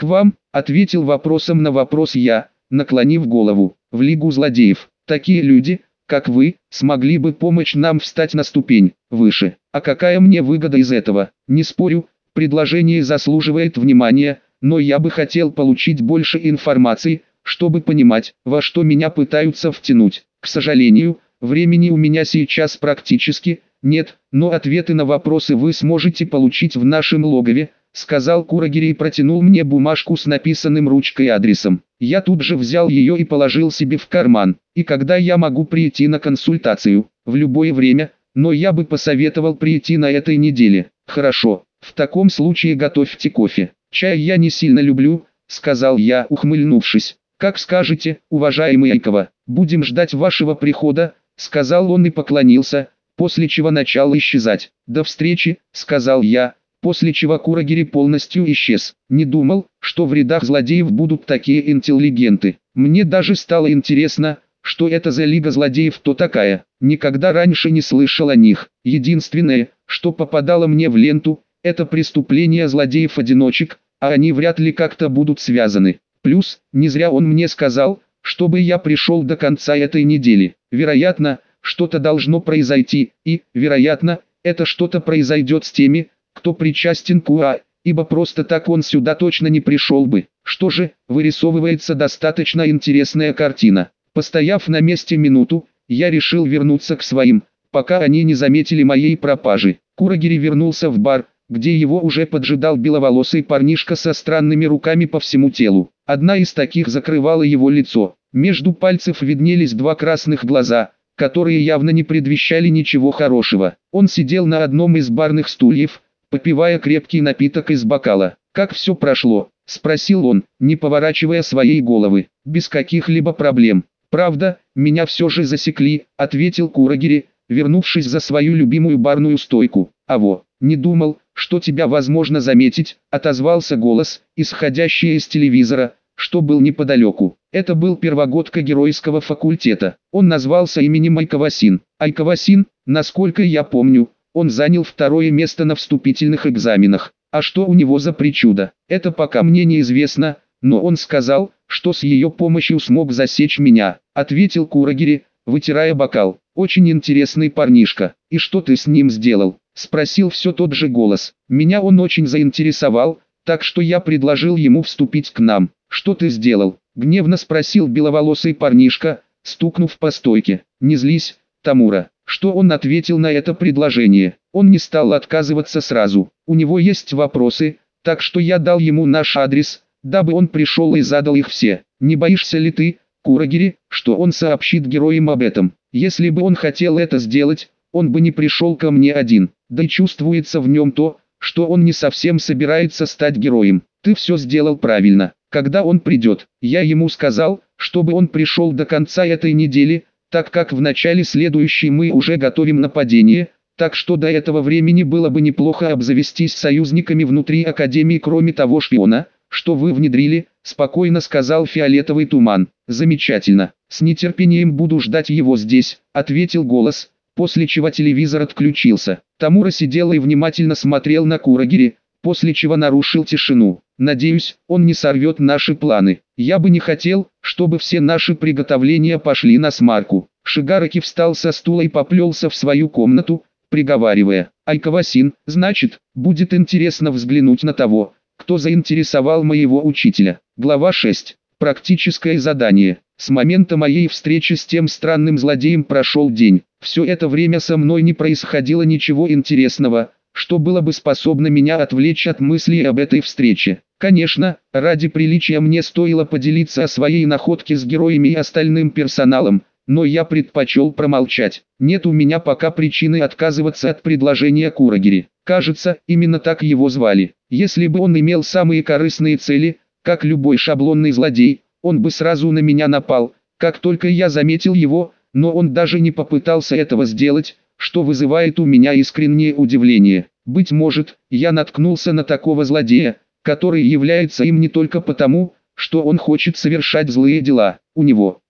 «К вам», — ответил вопросом на вопрос я, наклонив голову, — «в Лигу злодеев. Такие люди, как вы, смогли бы помочь нам встать на ступень выше. А какая мне выгода из этого? Не спорю, предложение заслуживает внимания, но я бы хотел получить больше информации, чтобы понимать, во что меня пытаются втянуть. К сожалению, времени у меня сейчас практически нет, но ответы на вопросы вы сможете получить в нашем логове», — сказал Курагири и протянул мне бумажку с написанным ручкой адресом. Я тут же взял ее и положил себе в карман. «И когда я могу прийти на консультацию?» «В любое время, но я бы посоветовал прийти на этой неделе». «Хорошо, в таком случае готовьте кофе. Чай я не сильно люблю», — сказал я, ухмыльнувшись. «Как скажете, уважаемый Айкова, будем ждать вашего прихода», — сказал он и поклонился, после чего начал исчезать. «До встречи», — сказал я, после чего Курагири полностью исчез. Не думал, что в рядах злодеев будут такие интеллигенты. Мне даже стало интересно, что это за Лига злодеев-то такая. Никогда раньше не слышал о них. Единственное, что попадало мне в ленту, это преступления злодеев-одиночек, а они вряд ли как-то будут связаны. Плюс, не зря он мне сказал, чтобы я пришел до конца этой недели. Вероятно, что-то должно произойти, и, вероятно, это что-то произойдет с теми, кто причастен к УА, ибо просто так он сюда точно не пришел бы. Что же, вырисовывается достаточно интересная картина. Постояв на месте минуту, я решил вернуться к своим, пока они не заметили моей пропажи. Курагири вернулся в бар, где его уже поджидал беловолосый парнишка со странными руками по всему телу. Одна из таких закрывала его лицо. Между пальцев виднелись два красных глаза, которые явно не предвещали ничего хорошего. Он сидел на одном из барных стульев, попивая крепкий напиток из бокала. «Как все прошло?» – спросил он, не поворачивая своей головы. «Без каких-либо проблем. Правда, меня все же засекли», – ответил Курагири, вернувшись за свою любимую барную стойку. «Аво, не думал, что тебя возможно заметить», – отозвался голос, исходящий из телевизора, что был неподалеку. Это был первогодка геройского факультета. Он назвался именем Айкавасин. Айкавасин, насколько я помню, он занял второе место на вступительных экзаменах. А что у него за причуда? Это пока мне неизвестно, но он сказал, что с ее помощью смог засечь меня, ответил Курагири, вытирая бокал. Очень интересный парнишка. И что ты с ним сделал? Спросил все тот же голос. Меня он очень заинтересовал, так что я предложил ему вступить к нам. Что ты сделал? Гневно спросил беловолосый парнишка, стукнув по стойке. Не злись, Тамура. Что он ответил на это предложение? Он не стал отказываться сразу. У него есть вопросы, так что я дал ему наш адрес, дабы он пришел и задал их все. Не боишься ли ты, Курагири, что он сообщит героям об этом? Если бы он хотел это сделать, он бы не пришел ко мне один. Да и чувствуется в нем то, что он не совсем собирается стать героем. Ты все сделал правильно. Когда он придет, я ему сказал, чтобы он пришел до конца этой недели, так как в начале следующей мы уже готовим нападение, так что до этого времени было бы неплохо обзавестись союзниками внутри Академии, кроме того шпиона, что вы внедрили, спокойно сказал Фиолетовый туман. Замечательно, с нетерпением буду ждать его здесь, ответил голос, после чего телевизор отключился. Тамура сидел и внимательно смотрел на Курагири, после чего нарушил тишину. Надеюсь, он не сорвет наши планы. Я бы не хотел, чтобы все наши приготовления пошли на смарку. Шигараки встал со стула и поплелся в свою комнату, приговаривая: «Айкавасин, значит, будет интересно взглянуть на того, кто заинтересовал моего учителя». Глава 6. Практическое задание. С момента моей встречи с тем странным злодеем прошел день. Все это время со мной не происходило ничего интересного, что было бы способно меня отвлечь от мыслей об этой встрече. Конечно, ради приличия мне стоило поделиться о своей находке с героями и остальным персоналом, но я предпочел промолчать. Нет у меня пока причины отказываться от предложения Курагири. Кажется, именно так его звали. Если бы он имел самые корыстные цели, как любой шаблонный злодей, он бы сразу на меня напал, как только я заметил его, но он даже не попытался этого сделать, что вызывает у меня искреннее удивление. Быть может, я наткнулся на такого злодея, который является им не только потому, что он хочет совершать злые дела. У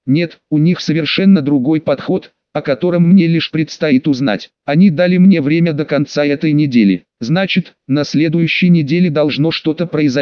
них совершенно другой подход, о котором мне лишь предстоит узнать. Они дали мне время до конца этой недели. Значит, на следующей неделе должно что-то произойти.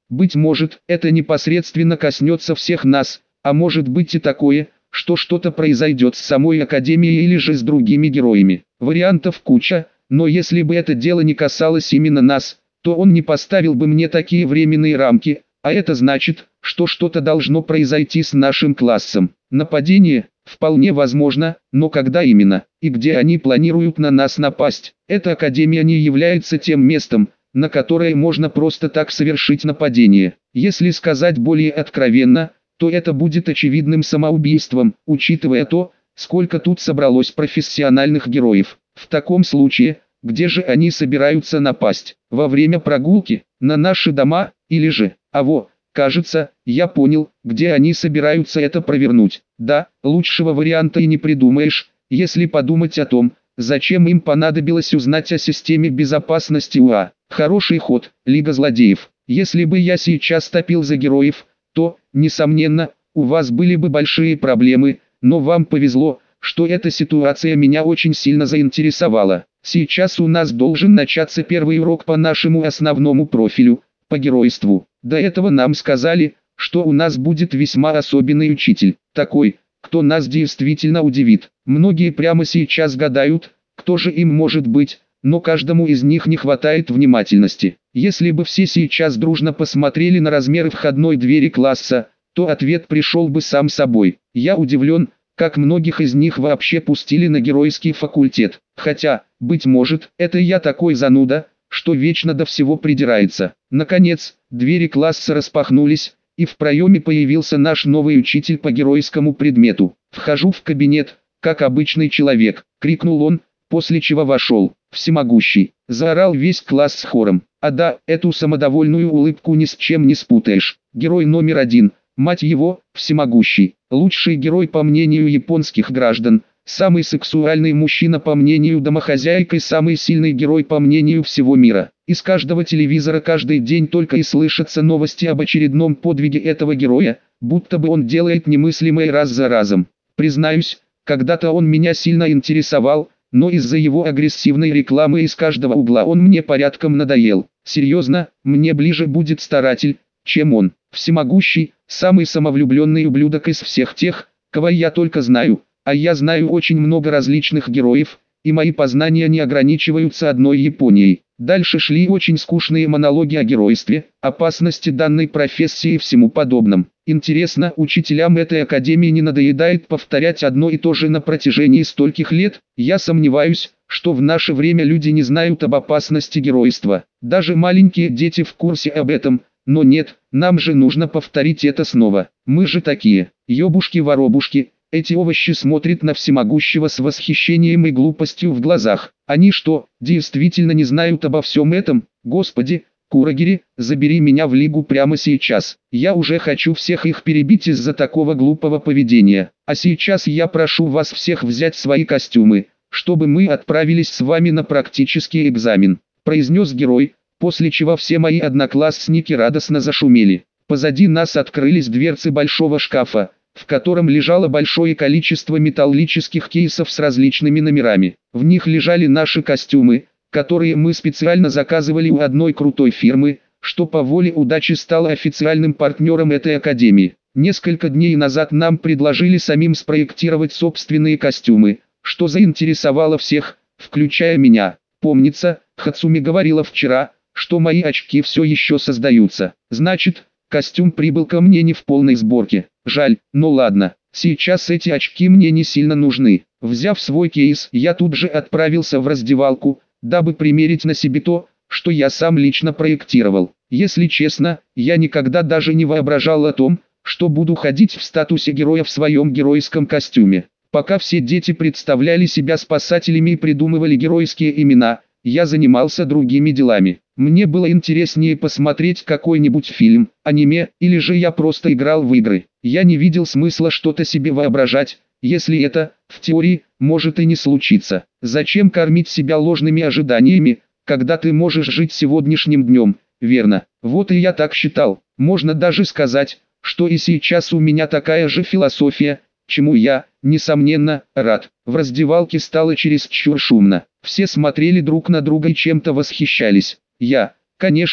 Быть может, это непосредственно коснется всех нас, а может быть и такое, что что-то произойдет с самой Академией или же с другими героями. Вариантов куча, но если бы это дело не касалось именно нас, то он не поставил бы мне такие временные рамки, а это значит, что что-то должно произойти с нашим классом. Нападение? Вполне возможно, но когда именно, и где они планируют на нас напасть? Эта Академия не является тем местом, на которое можно просто так совершить нападение. Если сказать более откровенно, то это будет очевидным самоубийством, учитывая то, сколько тут собралось профессиональных героев. В таком случае, где же они собираются напасть? Во время прогулки? На наши дома? Или же, кажется, я понял, где они собираются это провернуть. Да, лучшего варианта и не придумаешь, если подумать о том, зачем им понадобилось узнать о системе безопасности УА. Хороший ход, Лига Злодеев. Если бы я сейчас топил за героев, то, несомненно, у вас были бы большие проблемы, но вам повезло, что эта ситуация меня очень сильно заинтересовала. Сейчас у нас должен начаться первый урок по нашему основному профилю, по геройству. До этого нам сказали, что у нас будет весьма особенный учитель, такой, кто нас действительно удивит. Многие прямо сейчас гадают, кто же им может быть, но каждому из них не хватает внимательности. Если бы все сейчас дружно посмотрели на размеры входной двери класса, то ответ пришел бы сам собой. Я удивлен, как многих из них вообще пустили на геройский факультет. Хотя, быть может, это я такой зануда, что вечно до всего придирается. Наконец, двери класса распахнулись, и в проеме появился наш новый учитель по геройскому предмету. «Вхожу в кабинет, как обычный человек», — крикнул он, после чего вошел. «Всемогущий!» — заорал весь класс с хором. А да, эту самодовольную улыбку ни с чем не спутаешь. Герой номер 1, мать его, Всемогущий. Лучший герой по мнению японских граждан. Самый сексуальный мужчина по мнению домохозяек и самый сильный герой по мнению всего мира. Из каждого телевизора каждый день только и слышатся новости об очередном подвиге этого героя, будто бы он делает немыслимое раз за разом. Признаюсь, когда-то он меня сильно интересовал, но из-за его агрессивной рекламы из каждого угла он мне порядком надоел. Серьезно, мне ближе будет старатель, чем он. Всемогущий, самый самовлюбленный ублюдок из всех тех, кого я только знаю. А я знаю очень много различных героев, и мои познания не ограничиваются одной Японией. Дальше шли очень скучные монологи о геройстве, опасности данной профессии и всему подобном. Интересно, учителям этой академии не надоедает повторять одно и то же на протяжении стольких лет? Я сомневаюсь, что в наше время люди не знают об опасности геройства. Даже маленькие дети в курсе об этом, но нет, нам же нужно повторить это снова. Мы же такие, ёбушки-воробушки. Эти овощи смотрят на Всемогущего с восхищением и глупостью в глазах. Они что, действительно не знают обо всем этом? Господи, Курагири, забери меня в лигу прямо сейчас. Я уже хочу всех их перебить из-за такого глупого поведения. А сейчас я прошу вас всех взять свои костюмы, чтобы мы отправились с вами на практический экзамен, произнес герой, после чего все мои одноклассники радостно зашумели. Позади нас открылись дверцы большого шкафа, в котором лежало большое количество металлических кейсов с различными номерами. В них лежали наши костюмы, которые мы специально заказывали у одной крутой фирмы, что по воле удачи стало официальным партнером этой академии. Несколько дней назад нам предложили самим спроектировать собственные костюмы, что заинтересовало всех, включая меня. Помнится, Хацуми говорила вчера, что мои очки все еще создаются. Значит, костюм прибыл ко мне не в полной сборке. Жаль, но ладно, сейчас эти очки мне не сильно нужны. Взяв свой кейс, я тут же отправился в раздевалку, дабы примерить на себе то, что я сам лично проектировал. Если честно, я никогда даже не воображал о том, что буду ходить в статусе героя в своем геройском костюме. Пока все дети представляли себя спасателями и придумывали геройские имена, я занимался другими делами. Мне было интереснее посмотреть какой-нибудь фильм, аниме, или же я просто играл в игры. Я не видел смысла что-то себе воображать, если это, в теории, может и не случиться. Зачем кормить себя ложными ожиданиями, когда ты можешь жить сегодняшним днем, верно? Вот и я так считал. Можно даже сказать, что и сейчас у меня такая же философия, чему я, несомненно, рад. В раздевалке стало чересчур шумно. Все смотрели друг на друга и чем-то восхищались. Я, конечно,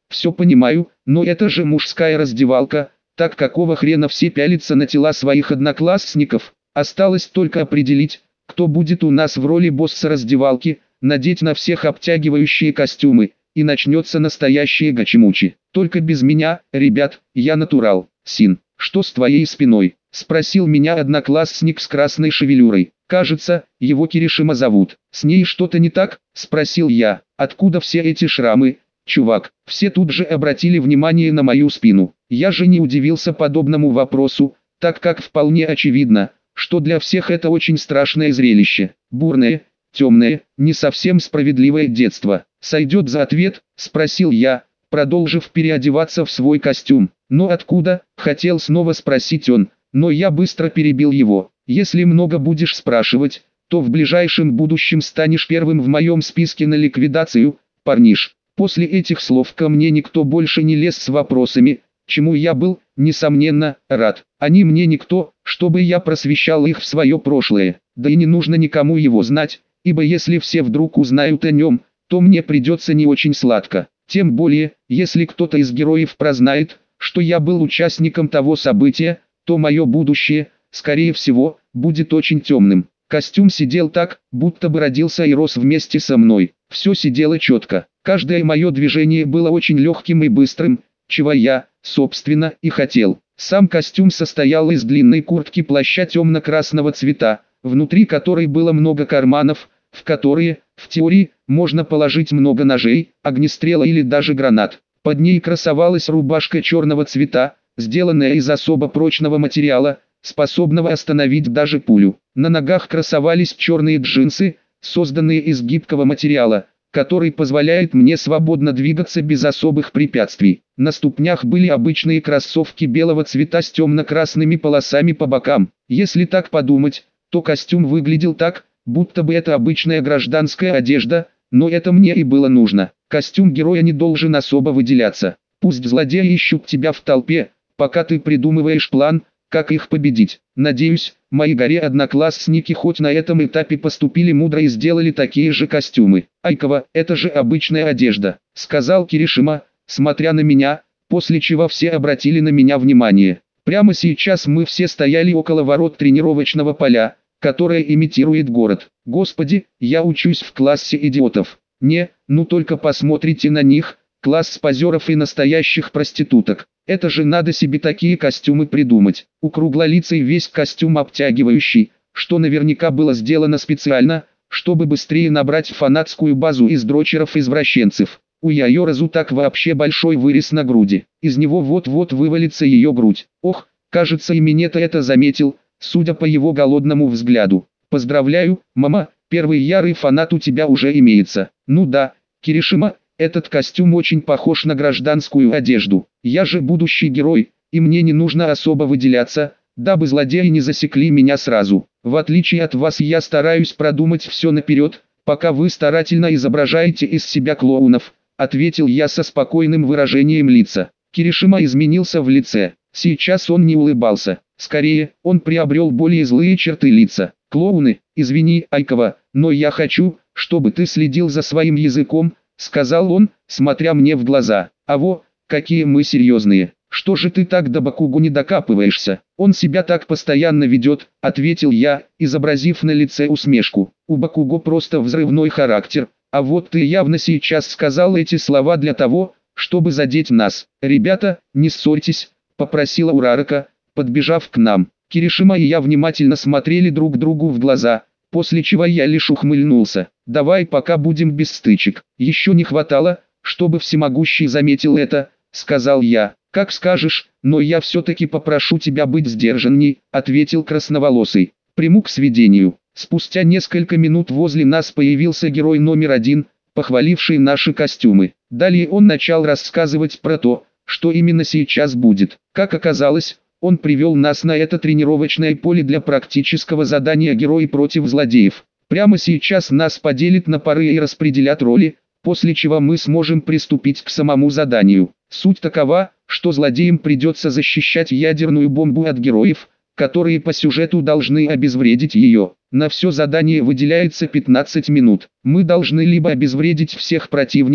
все понимаю, но это же мужская раздевалка, так какого хрена все пялятся на тела своих одноклассников? Осталось только определить, кто будет у нас в роли босса раздевалки, надеть на всех обтягивающие костюмы, и начнется настоящее гачи-мучи. Только без меня, ребят, я натурал. Син, что с твоей спиной? Спросил меня одноклассник с красной шевелюрой. Кажется, его Киришима зовут. С ней что-то не так? Спросил я. Откуда все эти шрамы? Чувак, все тут же обратили внимание на мою спину. Я же не удивился подобному вопросу, так как вполне очевидно, что для всех это очень страшное зрелище. Бурное, темное, не совсем справедливое детство. «Сойдет за ответ?» – спросил я, продолжив переодеваться в свой костюм. «Но откуда?» – хотел снова спросить он, но я быстро перебил его. «Если много будешь спрашивать, то в ближайшем будущем станешь первым в моем списке на ликвидацию, парниш». После этих слов ко мне никто больше не лез с вопросами, чему я был, несомненно, рад. Они мне никто, чтобы я просвещал их в свое прошлое, да и не нужно никому его знать, ибо если все вдруг узнают о нем, то мне придется не очень сладко. Тем более, если кто-то из героев прознает, что я был участником того события, то мое будущее, скорее всего, будет очень темным. Костюм сидел так, будто бы родился и рос вместе со мной. Все сидело четко. Каждое мое движение было очень легким и быстрым, чего я, собственно, и хотел. Сам костюм состоял из длинной куртки плаща темно-красного цвета, внутри которой было много карманов, в которые, в теории, можно положить много ножей, огнестрела или даже гранат. Под ней красовалась рубашка черного цвета, сделанная из особо прочного материала, способного остановить даже пулю. На ногах красовались черные джинсы, созданные из гибкого материала, который позволяет мне свободно двигаться без особых препятствий. На ступнях были обычные кроссовки белого цвета с темно-красными полосами по бокам. Если так подумать, то костюм выглядел так, будто бы это обычная гражданская одежда, но это мне и было нужно. Костюм героя не должен особо выделяться. Пусть злодеи ищут тебя в толпе, пока ты придумываешь план, как их победить. Надеюсь, мои горе-одноклассники хоть на этом этапе поступили мудро и сделали такие же костюмы. Айкова, это же обычная одежда, сказал Киришима, смотря на меня, после чего все обратили на меня внимание. Прямо сейчас мы все стояли около ворот тренировочного поля, которое имитирует город. Господи, я учусь в классе идиотов. Не, ну только посмотрите на них, класс позеров и настоящих проституток. Это же надо себе такие костюмы придумать. У круглолицей весь костюм обтягивающий, что наверняка было сделано специально, чтобы быстрее набрать фанатскую базу из дрочеров-извращенцев. У Яйоразу так вообще большой вырез на груди. Из него вот-вот вывалится ее грудь. Ох, кажется и Минета это заметил, судя по его голодному взгляду. Поздравляю, мама, первый ярый фанат у тебя уже имеется. Ну да, Киришима, этот костюм очень похож на гражданскую одежду. Я же будущий герой, и мне не нужно особо выделяться, дабы злодеи не засекли меня сразу. В отличие от вас я стараюсь продумать все наперед, пока вы старательно изображаете из себя клоунов, ответил я со спокойным выражением лица. Киришима изменился в лице. Сейчас он не улыбался. Скорее, он приобрел более злые черты лица. «Клоуны, извини, Айкова, но я хочу, чтобы ты следил за своим языком», сказал он, смотря мне в глаза. «Аво, какие мы серьезные. Что же ты так до Бакугу не докапываешься? Он себя так постоянно ведет», ответил я, изобразив на лице усмешку. «У Бакуго просто взрывной характер, а вот ты явно сейчас сказал эти слова для того, чтобы задеть нас. Ребята, не ссорьтесь», попросила Урарака, подбежав к нам. Киришима и я внимательно смотрели друг другу в глаза, после чего я лишь ухмыльнулся. «Давай пока будем без стычек. Еще не хватало, чтобы всемогущий заметил это», сказал я. «Как скажешь, но я все-таки попрошу тебя быть сдержанней», ответил красноволосый. «Приму к сведению». Спустя несколько минут возле нас появился герой номер 1, похваливший наши костюмы. Далее он начал рассказывать про то, что именно сейчас будет. Как оказалось, он привел нас на это тренировочное поле для практического задания «Герои против злодеев». Прямо сейчас нас поделят на пары и распределят роли, после чего мы сможем приступить к самому заданию. Суть такова, что злодеям придется защищать ядерную бомбу от героев, которые по сюжету должны обезвредить ее. На все задание выделяется 15 минут. Мы должны либо обезвредить всех противников,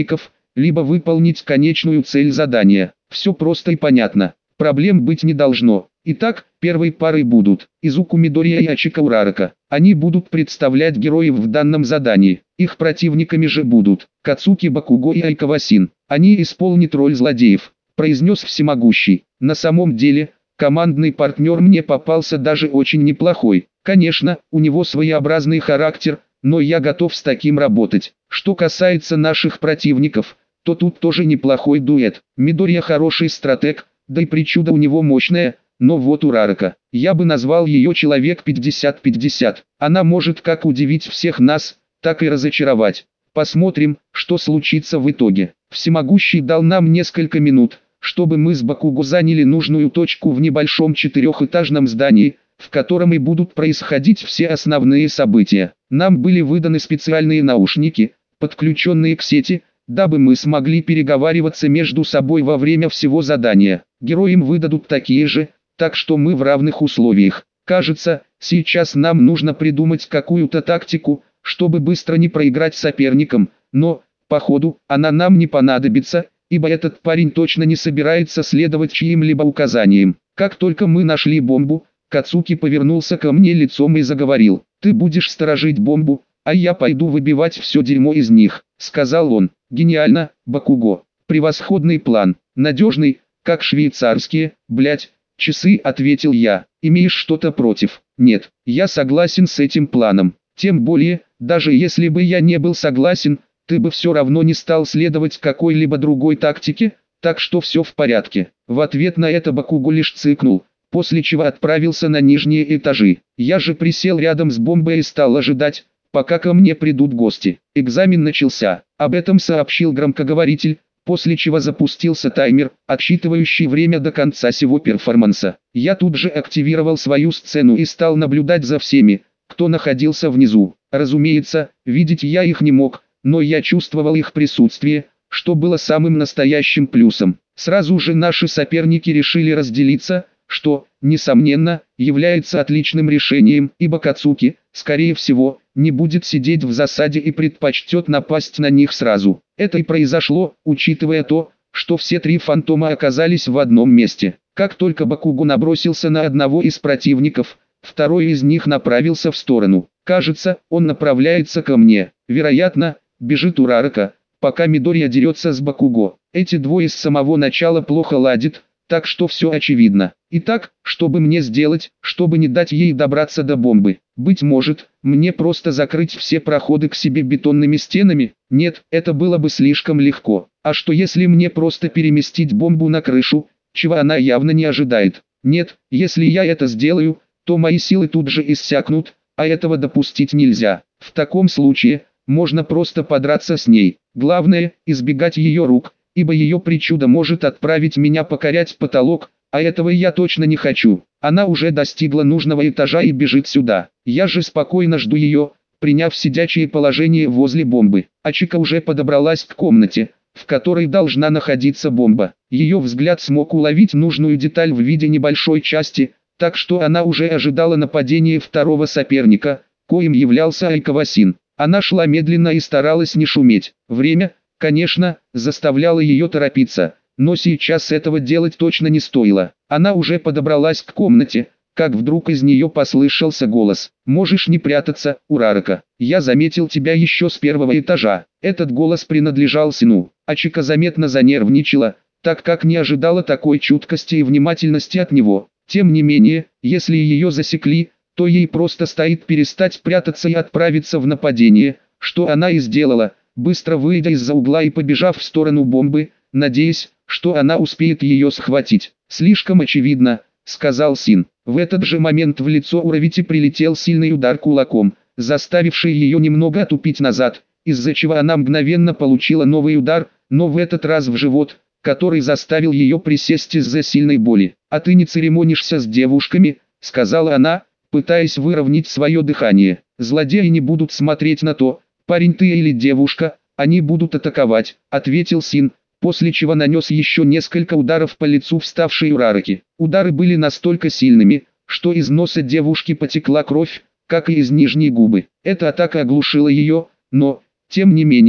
либо выполнить конечную цель задания. Все просто и понятно. Проблем быть не должно. Итак, первой парой будут Изуку Мидория и Ачика Урарака. Они будут представлять героев в данном задании. Их противниками же будут Кацуки Бакуго и Айкава Син. Они исполнят роль злодеев, произнес всемогущий. На самом деле, командный партнер мне попался даже очень неплохой. Конечно, у него своеобразный характер, но я готов с таким работать. Что касается наших противников, то тут тоже неплохой дуэт. Мидория хороший стратег, да и причуда у него мощная, но вот Урарака, я бы назвал ее человек 50-50. Она может как удивить всех нас, так и разочаровать. Посмотрим, что случится в итоге. Всемогущий дал нам несколько минут, чтобы мы с Бакуго заняли нужную точку в небольшом четырехэтажном здании, в котором и будут происходить все основные события. Нам были выданы специальные наушники, подключенные к сети, дабы мы смогли переговариваться между собой во время всего задания. Героям выдадут такие же, так что мы в равных условиях. Кажется, сейчас нам нужно придумать какую-то тактику, чтобы быстро не проиграть соперникам, но, походу, она нам не понадобится, ибо этот парень точно не собирается следовать чьим-либо указаниям. Как только мы нашли бомбу, Кацуки повернулся ко мне лицом и заговорил: «Ты будешь сторожить бомбу, а я пойду выбивать все дерьмо из них», — сказал он. «Гениально, Бакуго. Превосходный план. Надежный, как швейцарские, часы», — ответил я. «Имеешь что-то против?» «Нет, я согласен с этим планом. Тем более, даже если бы я не был согласен, ты бы все равно не стал следовать какой-либо другой тактике, так что все в порядке». В ответ на это Бакуго лишь цыкнул, после чего отправился на нижние этажи. Я же присел рядом с бомбой и стал ожидать, пока ко мне придут гости. Экзамен начался, об этом сообщил громкоговоритель, после чего запустился таймер, отсчитывающий время до конца сего перформанса. Я тут же активировал свою сцену и стал наблюдать за всеми, кто находился внизу. Разумеется, видеть я их не мог, но я чувствовал их присутствие, что было самым настоящим плюсом. Сразу же наши соперники решили разделиться, что, несомненно, является отличным решением, ибо Кацуки, скорее всего, не будет сидеть в засаде и предпочтет напасть на них сразу. Это и произошло, учитывая то, что все три фантома оказались в одном месте. Как только Бакуго набросился на одного из противников, второй из них направился в сторону. Кажется, он направляется ко мне. Вероятно, бежит Урарака, пока Мидория дерется с Бакуго. Эти двое с самого начала плохо ладят, так что все очевидно. Итак, что бы мне сделать, чтобы не дать ей добраться до бомбы? Быть может, мне просто закрыть все проходы к себе бетонными стенами? Нет, это было бы слишком легко. А что если мне просто переместить бомбу на крышу, чего она явно не ожидает? Нет, если я это сделаю, то мои силы тут же иссякнут, а этого допустить нельзя. В таком случае, можно просто подраться с ней. Главное, избегать ее рук, ибо ее причуда может отправить меня покорять потолок, а этого я точно не хочу. Она уже достигла нужного этажа и бежит сюда. Я же спокойно жду ее, приняв сидячее положение возле бомбы. Ачика уже подобралась к комнате, в которой должна находиться бомба. Ее взгляд смог уловить нужную деталь в виде небольшой части, так что она уже ожидала нападения второго соперника, коим являлся Айкава Син. Она шла медленно и старалась не шуметь. Время, конечно, заставляло ее торопиться, но сейчас этого делать точно не стоило. Она уже подобралась к комнате, как вдруг из нее послышался голос: «Можешь не прятаться, Урарака. Я заметил тебя еще с первого этажа». Этот голос принадлежал Сину. Ачика заметно занервничала, так как не ожидала такой чуткости и внимательности от него. Тем не менее, если ее засекли, то ей просто стоит перестать прятаться и отправиться в нападение, что она и сделала, быстро выйдя из-за угла и побежав в сторону бомбы, надеясь, что она успеет ее схватить. «Слишком очевидно», — сказал Син. В этот же момент в лицо Уравити прилетел сильный удар кулаком, заставивший ее немного отупить назад, из-за чего она мгновенно получила новый удар, но в этот раз в живот, который заставил ее присесть из-за сильной боли. «А ты не церемонишься с девушками», — сказала она, пытаясь выровнять свое дыхание. «Злодеи не будут смотреть на то, парень ты или девушка, они будут атаковать», — ответил Син, после чего нанес еще несколько ударов по лицу вставшей Урараки. Удары были настолько сильными, что из носа девушки потекла кровь, как и из нижней губы. Эта атака оглушила ее, но, тем не менее,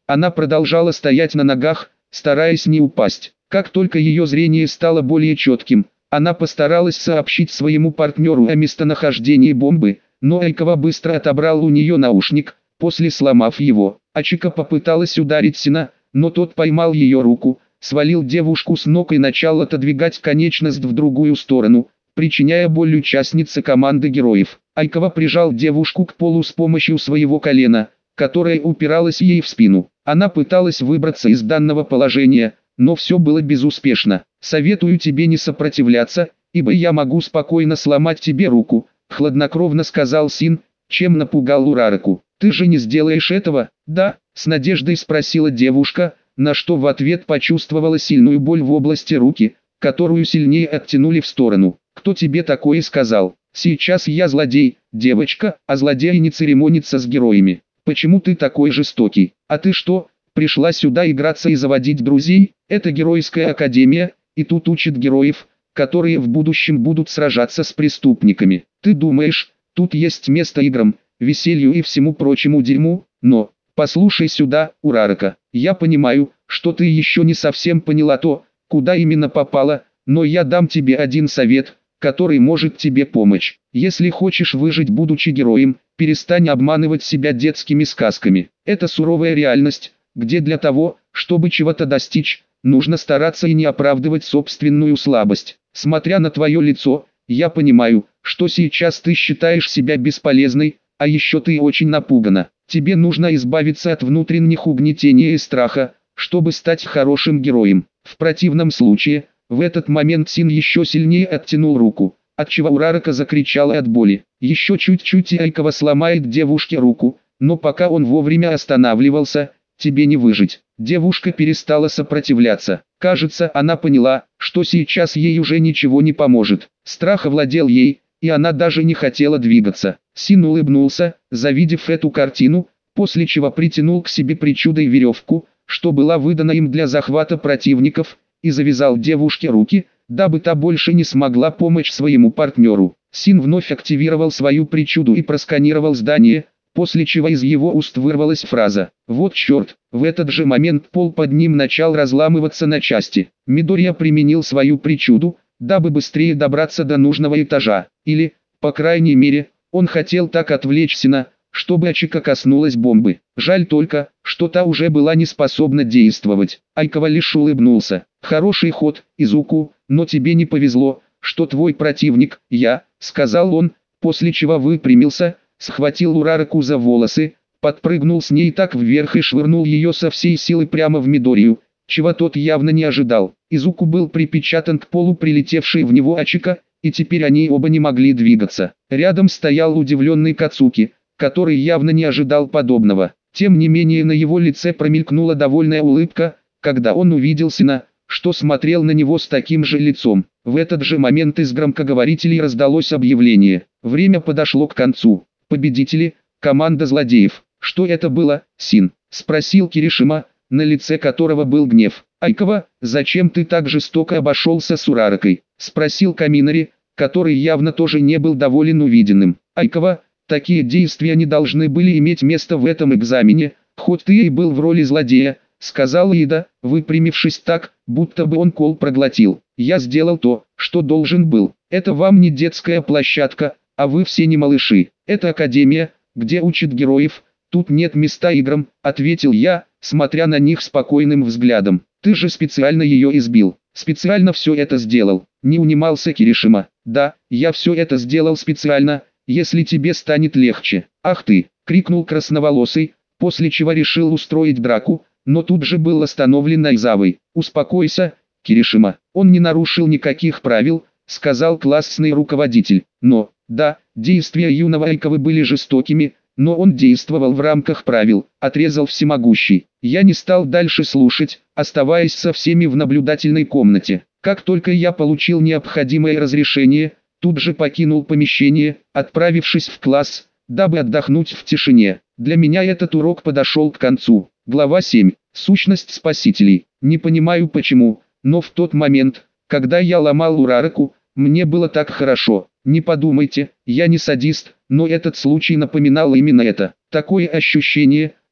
Она продолжала стоять на ногах, стараясь не упасть. Как только ее зрение стало более четким, она постаралась сообщить своему партнеру о местонахождении бомбы, но Айкова быстро отобрал у нее наушник, после сломав его. Ачика попыталась ударить Сина, но тот поймал ее руку, свалил девушку с ног и начал отодвигать конечность в другую сторону, причиняя боль участнице команды героев. Айкова прижал девушку к полу с помощью своего колена, которое упиралось ей в спину. Она пыталась выбраться из данного положения, но все было безуспешно. «Советую тебе не сопротивляться, ибо я могу спокойно сломать тебе руку», — хладнокровно сказал Син, чем напугал Урараку. «Ты же не сделаешь этого?» «Да», — с надеждой спросила девушка, на что в ответ почувствовала сильную боль в области руки, которую сильнее оттянули в сторону. «Кто тебе такое сказал? Сейчас я злодей, девочка, а злодеи не церемонятся с героями. Почему ты такой жестокий? А ты что, пришла сюда играться и заводить друзей? Это геройская академия, и тут учат героев, которые в будущем будут сражаться с преступниками. Ты думаешь, тут есть место играм, веселью и всему прочему дерьму? Но, послушай сюда, Урарака, я понимаю, что ты еще не совсем поняла то, куда именно попала, но я дам тебе один совет, который может тебе помочь. Если хочешь выжить будучи героем, перестань обманывать себя детскими сказками. Это суровая реальность, где для того, чтобы чего-то достичь, нужно стараться и не оправдывать собственную слабость. Смотря на твое лицо, я понимаю, что сейчас ты считаешь себя бесполезной, а еще ты очень напугана. Тебе нужно избавиться от внутренних угнетения и страха, чтобы стать хорошим героем. В противном случае, в этот момент Син еще сильнее оттянул руку, отчего Урарака закричала от боли. Еще чуть-чуть и Айкова сломает девушке руку, но пока он вовремя останавливался, тебе не выжить. Девушка перестала сопротивляться. Кажется, она поняла, что сейчас ей уже ничего не поможет. Страх овладел ей, и она даже не хотела двигаться. Син улыбнулся, завидев эту картину, после чего притянул к себе причудой веревку, что была выдана им для захвата противников, и завязал девушке руки, дабы та больше не смогла помочь своему партнеру. Син вновь активировал свою причуду и просканировал здание, после чего из его уст вырвалась фраза «Вот черт!». В этот же момент пол под ним начал разламываться на части. Мидория применил свою причуду, дабы быстрее добраться до нужного этажа. Или, по крайней мере, он хотел так отвлечь Сина, чтобы Ачика коснулась бомбы. Жаль только, что та уже была не способна действовать. Айкова лишь улыбнулся. «Хороший ход, Изуку, но тебе не повезло, что твой противник, я», — сказал он, после чего выпрямился, схватил Урараку за волосы, подпрыгнул с ней так вверх и швырнул ее со всей силы прямо в Мидорию, чего тот явно не ожидал. Изуку был припечатан к полу прилетевшей в него Ачика, и теперь они оба не могли двигаться. Рядом стоял удивленный Кацуки, который явно не ожидал подобного. Тем не менее на его лице промелькнула довольная улыбка, когда он увидел Сина, что смотрел на него с таким же лицом. В этот же момент из громкоговорителей раздалось объявление. Время подошло к концу. Победители – команда злодеев. «Что это было, Син?» – спросил Киришима, на лице которого был гнев. «Айкова, зачем ты так жестоко обошелся с Ураракой?» – спросил Каминари, который явно тоже не был доволен увиденным. «Айкова, такие действия не должны были иметь место в этом экзамене, хоть ты и был в роли злодея», — сказал Ида, выпрямившись так, будто бы он кол проглотил. «Я сделал то, что должен был. Это вам не детская площадка, а вы все не малыши. Это академия, где учат героев, тут нет места играм», — ответил я, смотря на них спокойным взглядом. «Ты же специально ее избил. Специально все это сделал», — не унимался Киришима. «Да, я все это сделал специально, если тебе станет легче». «Ах ты!» — крикнул красноволосый, после чего решил устроить драку, но тут же был остановлен Айзавой. «Успокойся, Киришима, он не нарушил никаких правил», — сказал классный руководитель. «Но, да, действия юного Айковы были жестокими, но он действовал в рамках правил», — отрезал всемогущий. Я не стал дальше слушать, оставаясь со всеми в наблюдательной комнате. Как только я получил необходимое разрешение, тут же покинул помещение, отправившись в класс, дабы отдохнуть в тишине. Для меня этот урок подошел к концу. Глава 7. Сущность спасителей. Не понимаю почему, но в тот момент, когда я ломал Урараку, мне было так хорошо. Не подумайте, я не садист, но этот случай напоминал именно это. Такое ощущение,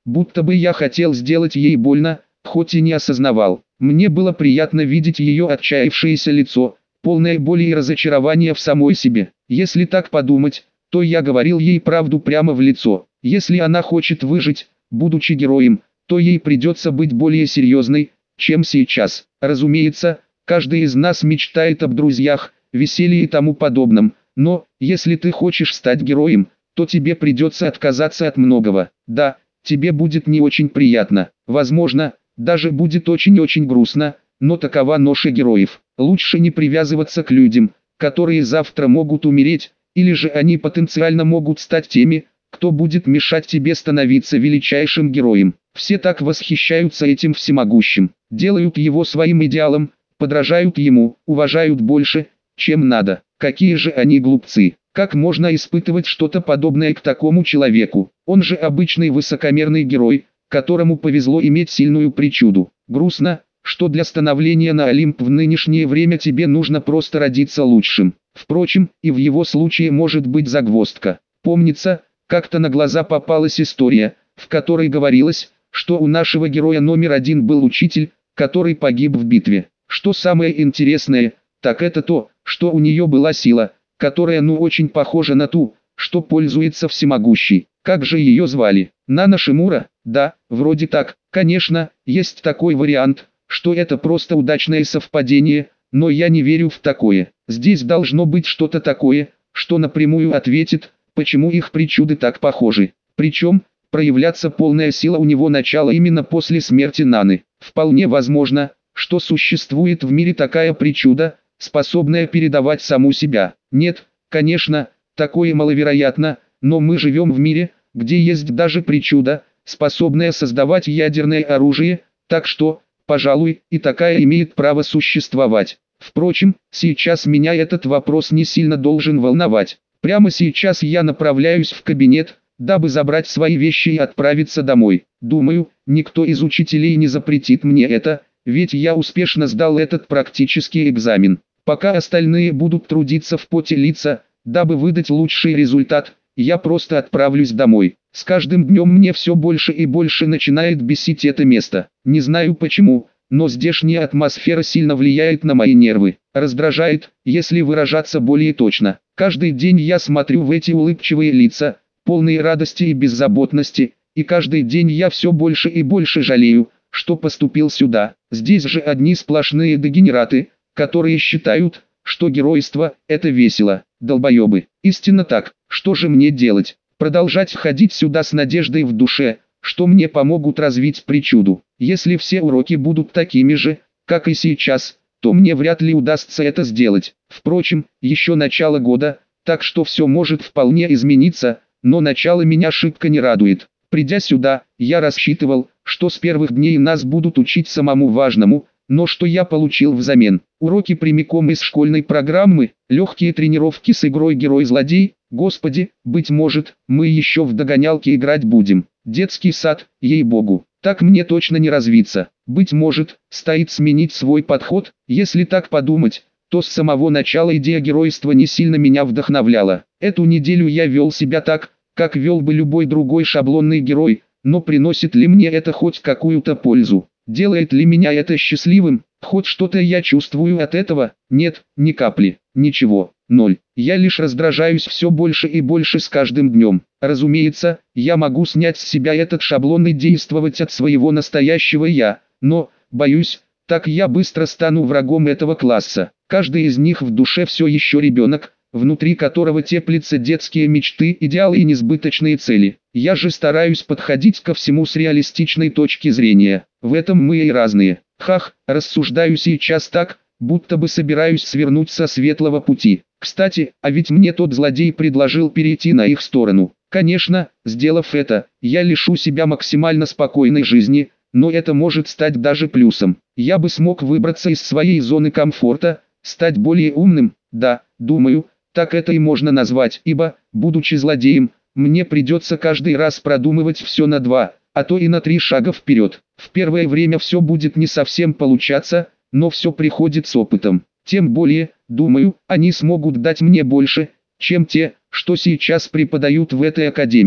будто бы я хотел сделать ей больно, хоть и не осознавал. Мне было приятно видеть ее отчаявшееся лицо, полное боли и разочарования в самой себе. Если так подумать, то я говорил ей правду прямо в лицо. Если она хочет выжить, будучи героем, то ей придется быть более серьезной, чем сейчас. Разумеется, каждый из нас мечтает об друзьях, веселье и тому подобном, но, если ты хочешь стать героем, то тебе придется отказаться от многого. Да, тебе будет не очень приятно, возможно, даже будет очень-очень грустно, но такова ноша героев. Лучше не привязываться к людям, которые завтра могут умереть, или же они потенциально могут стать теми, кто будет мешать тебе становиться величайшим героем. Все так восхищаются этим всемогущим, делают его своим идеалом, подражают ему, уважают больше, чем надо. Какие же они глупцы. Как можно испытывать что-то подобное к такому человеку? Он же обычный высокомерный герой, которому повезло иметь сильную причуду. Грустно, что для становления на Олимп в нынешнее время тебе нужно просто родиться лучшим. Впрочем, и в его случае может быть загвоздка. Помнится, как-то на глаза попалась история, в которой говорилось, что у нашего героя номер один был учитель, который погиб в битве. Что самое интересное, так это то, что у нее была сила, которая очень похожа на ту, что пользуется всемогущий. Как же ее звали? Нана Шимура? Да, вроде так. Конечно, есть такой вариант, что это просто удачное совпадение, но я не верю в такое. Здесь должно быть что-то такое, что напрямую ответит, почему их причуды так похожи. Причем, проявляться полная сила у него начала именно после смерти Наны. Вполне возможно, что существует в мире такая причуда, способная передавать саму себя. Нет, конечно, такое маловероятно, но мы живем в мире, где есть даже причуда, способная создавать ядерное оружие, так что, пожалуй, и такая имеет право существовать. Впрочем, сейчас меня этот вопрос не сильно должен волновать. Прямо сейчас я направляюсь в кабинет, дабы забрать свои вещи и отправиться домой. Думаю, никто из учителей не запретит мне это, ведь я успешно сдал этот практический экзамен. Пока остальные будут трудиться в поте лица, дабы выдать лучший результат, я просто отправлюсь домой. С каждым днем мне все больше и больше начинает бесить это место. Не знаю почему, но здешняя атмосфера сильно влияет на мои нервы. Раздражает, если выражаться более точно. Каждый день я смотрю в эти улыбчивые лица, полные радости и беззаботности, и каждый день я все больше и больше жалею, что поступил сюда. Здесь же одни сплошные дегенераты, которые считают, что геройство – это весело. Долбоебы. Истинно так. Что же мне делать? Продолжать ходить сюда с надеждой в душе, что мне помогут развить причуду. Если все уроки будут такими же, как и сейчас, то мне вряд ли удастся это сделать. Впрочем, еще начало года, так что все может вполне измениться, но начало меня шибко не радует. Придя сюда, я рассчитывал, что с первых дней нас будут учить самому важному, но что я получил взамен? Уроки прямиком из школьной программы, легкие тренировки с игрой герой-злодей. Господи, быть может, мы еще в догонялки играть будем. Детский сад, ей-богу, так мне точно не развиться. Быть может, стоит сменить свой подход. Если так подумать, то с самого начала идея геройства не сильно меня вдохновляла. Эту неделю я вел себя так, как вел бы любой другой шаблонный герой, но приносит ли мне это хоть какую-то пользу? Делает ли меня это счастливым? Хоть что-то я чувствую от этого? Нет, ни капли, ничего, ноль. Я лишь раздражаюсь все больше и больше с каждым днем. Разумеется, я могу снять с себя этот шаблон и действовать от своего настоящего «я», но, боюсь, так я быстро стану врагом этого класса. Каждый из них в душе все еще ребенок, внутри которого теплятся детские мечты, идеалы и несбыточные цели. Я же стараюсь подходить ко всему с реалистичной точки зрения. В этом мы и разные. Хах, рассуждаю сейчас так, будто бы собираюсь свернуть со светлого пути. Кстати, а ведь мне тот злодей предложил перейти на их сторону. Конечно, сделав это, я лишу себя максимально спокойной жизни, но это может стать даже плюсом. Я бы смог выбраться из своей зоны комфорта, стать более умным, да, думаю, так это и можно назвать, ибо, будучи злодеем, мне придется каждый раз продумывать все на 2, а то и на 3 шага вперед. В первое время все будет не совсем получаться, но все приходит с опытом. Тем более, думаю, они смогут дать мне больше, чем те, что сейчас преподают в этой академии.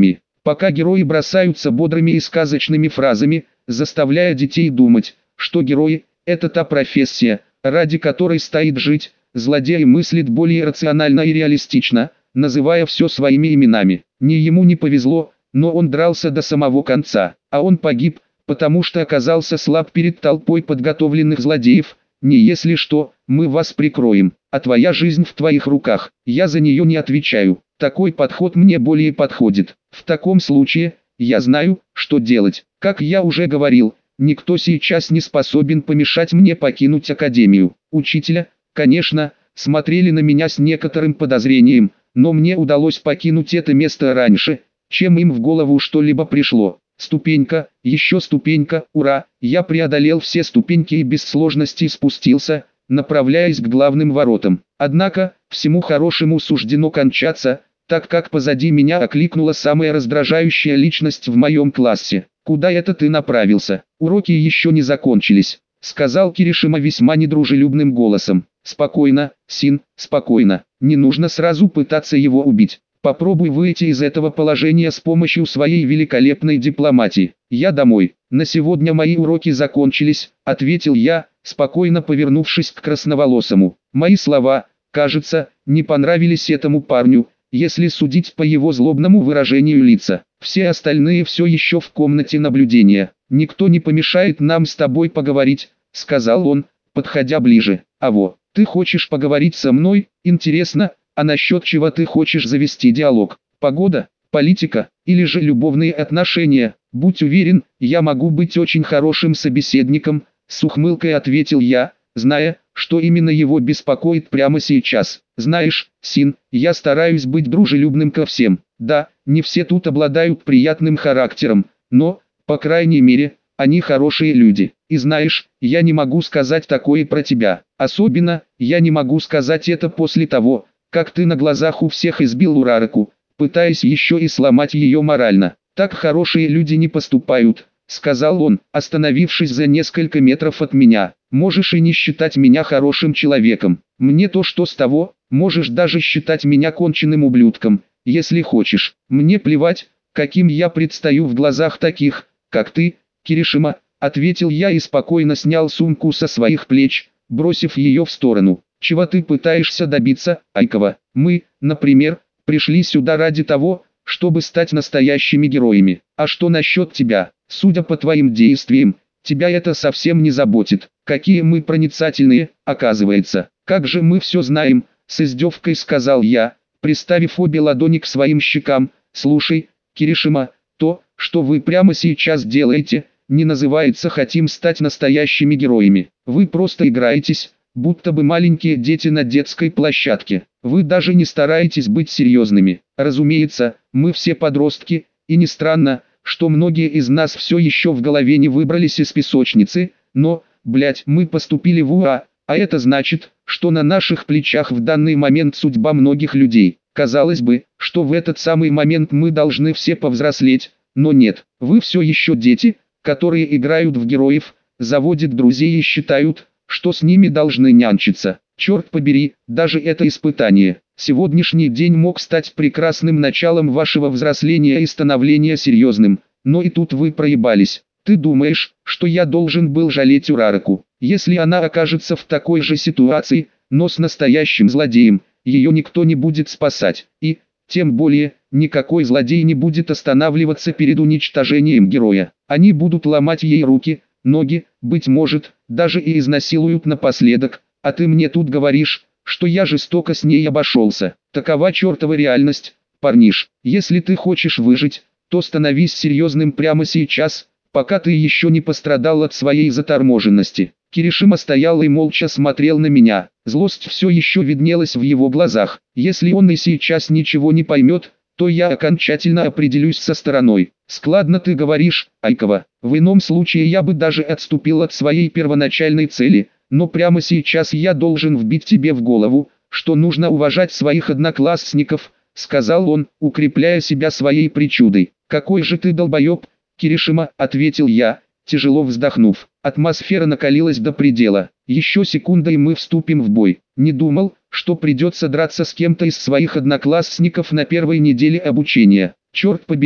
Пока герои бросаются бодрыми и сказочными фразами, заставляя детей думать, что герои – это та профессия, ради которой стоит жить, злодей мыслит более рационально и реалистично, называя все своими именами. Ни ему не повезло, но он дрался до самого конца, а он погиб, потому что оказался слаб перед толпой подготовленных злодеев. Не если что, мы вас прикроем, а твоя жизнь в твоих руках, я за нее не отвечаю. Такой подход мне более подходит. В таком случае, я знаю, что делать. Как я уже говорил, никто сейчас не способен помешать мне покинуть академию. Учителя, конечно, смотрели на меня с некоторым подозрением, но мне удалось покинуть это место раньше, чем им в голову что-либо пришло. Ступенька, еще ступенька, ура! Я преодолел все ступеньки и без сложностей спустился, направляясь к главным воротам. Однако, всему хорошему суждено кончаться, так как позади меня окликнула самая раздражающая личность в моем классе. «Куда это ты направился? Уроки еще не закончились», — сказал Киришима весьма недружелюбным голосом. «Спокойно, Син, спокойно. Не нужно сразу пытаться его убить. Попробуй выйти из этого положения с помощью своей великолепной дипломатии. Я домой. На сегодня мои уроки закончились», — ответил я, спокойно повернувшись к красноволосому. Мои слова, кажется, не понравились этому парню, если судить по его злобному выражению лица. Все остальные все еще в комнате наблюдения. «Никто не помешает нам с тобой поговорить», — сказал он, подходя ближе. «Аво, ты хочешь поговорить со мной? Интересно, а насчет чего ты хочешь завести диалог? Погода, политика или же любовные отношения? Будь уверен, я могу быть очень хорошим собеседником», — с ухмылкой ответил я, зная, что именно его беспокоит прямо сейчас. «Знаешь, Син, я стараюсь быть дружелюбным ко всем. Да, не все тут обладают приятным характером, но, по крайней мере, они хорошие люди. И знаешь, я не могу сказать такое про тебя. Особенно, я не могу сказать это после того, как ты на глазах у всех избил Урараку, пытаясь еще и сломать ее морально. Так хорошие люди не поступают», — сказал он, остановившись за несколько метров от меня. «Можешь и не считать меня хорошим человеком. Мне то что с того, можешь даже считать меня конченным ублюдком, если хочешь. Мне плевать, каким я предстаю в глазах таких, как ты, Киришима», — ответил я и спокойно снял сумку со своих плеч, бросив ее в сторону. «Чего ты пытаешься добиться, Айкова? Мы, например, пришли сюда ради того, чтобы стать настоящими героями. А что насчет тебя? Судя по твоим действиям, тебя это совсем не заботит. Какие мы проницательные, оказывается. Как же мы все знаем», — с издевкой сказал я, приставив обе ладони к своим щекам. «Слушай, Киришима, то, что вы прямо сейчас делаете, не называется «хотим стать настоящими героями». Вы просто играетесь, будто бы маленькие дети на детской площадке. Вы даже не стараетесь быть серьезными. Разумеется, мы все подростки, и не странно, что многие из нас все еще в голове не выбрались из песочницы, но, блять, мы поступили в УА, а это значит, что на наших плечах в данный момент судьба многих людей. Казалось бы, что в этот самый момент мы должны все повзрослеть, но нет, вы все еще дети, которые играют в героев, заводят друзей и считают, что с ними должны нянчиться. Черт побери, даже это испытание. Сегодняшний день мог стать прекрасным началом вашего взросления и становления серьезным, но и тут вы проебались. Ты думаешь, что я должен был жалеть Урараку? Если она окажется в такой же ситуации, но с настоящим злодеем, ее никто не будет спасать. И, тем более, никакой злодей не будет останавливаться перед уничтожением героя. Они будут ломать ей руки, ноги, быть может, даже и изнасилуют напоследок. А ты мне тут говоришь, что я жестоко с ней обошелся. Такова чертова реальность, парниш. Если ты хочешь выжить, то становись серьезным прямо сейчас, пока ты еще не пострадал от своей заторможенности. Киришима стоял и молча смотрел на меня. Злость все еще виднелась в его глазах. Если он и сейчас ничего не поймет, то я окончательно определюсь со стороной. «Складно ты говоришь, Айкова. В ином случае я бы даже отступил от своей первоначальной цели, но прямо сейчас я должен вбить тебе в голову, что нужно уважать своих одноклассников», — сказал он, укрепляя себя своей причудой. «Какой же ты долбоеб, Киришима», — ответил я, тяжело вздохнув. Атмосфера накалилась до предела. Еще секунда и мы вступим в бой. Не думал, что придется драться с кем-то из своих одноклассников на первой неделе обучения. Черт побери,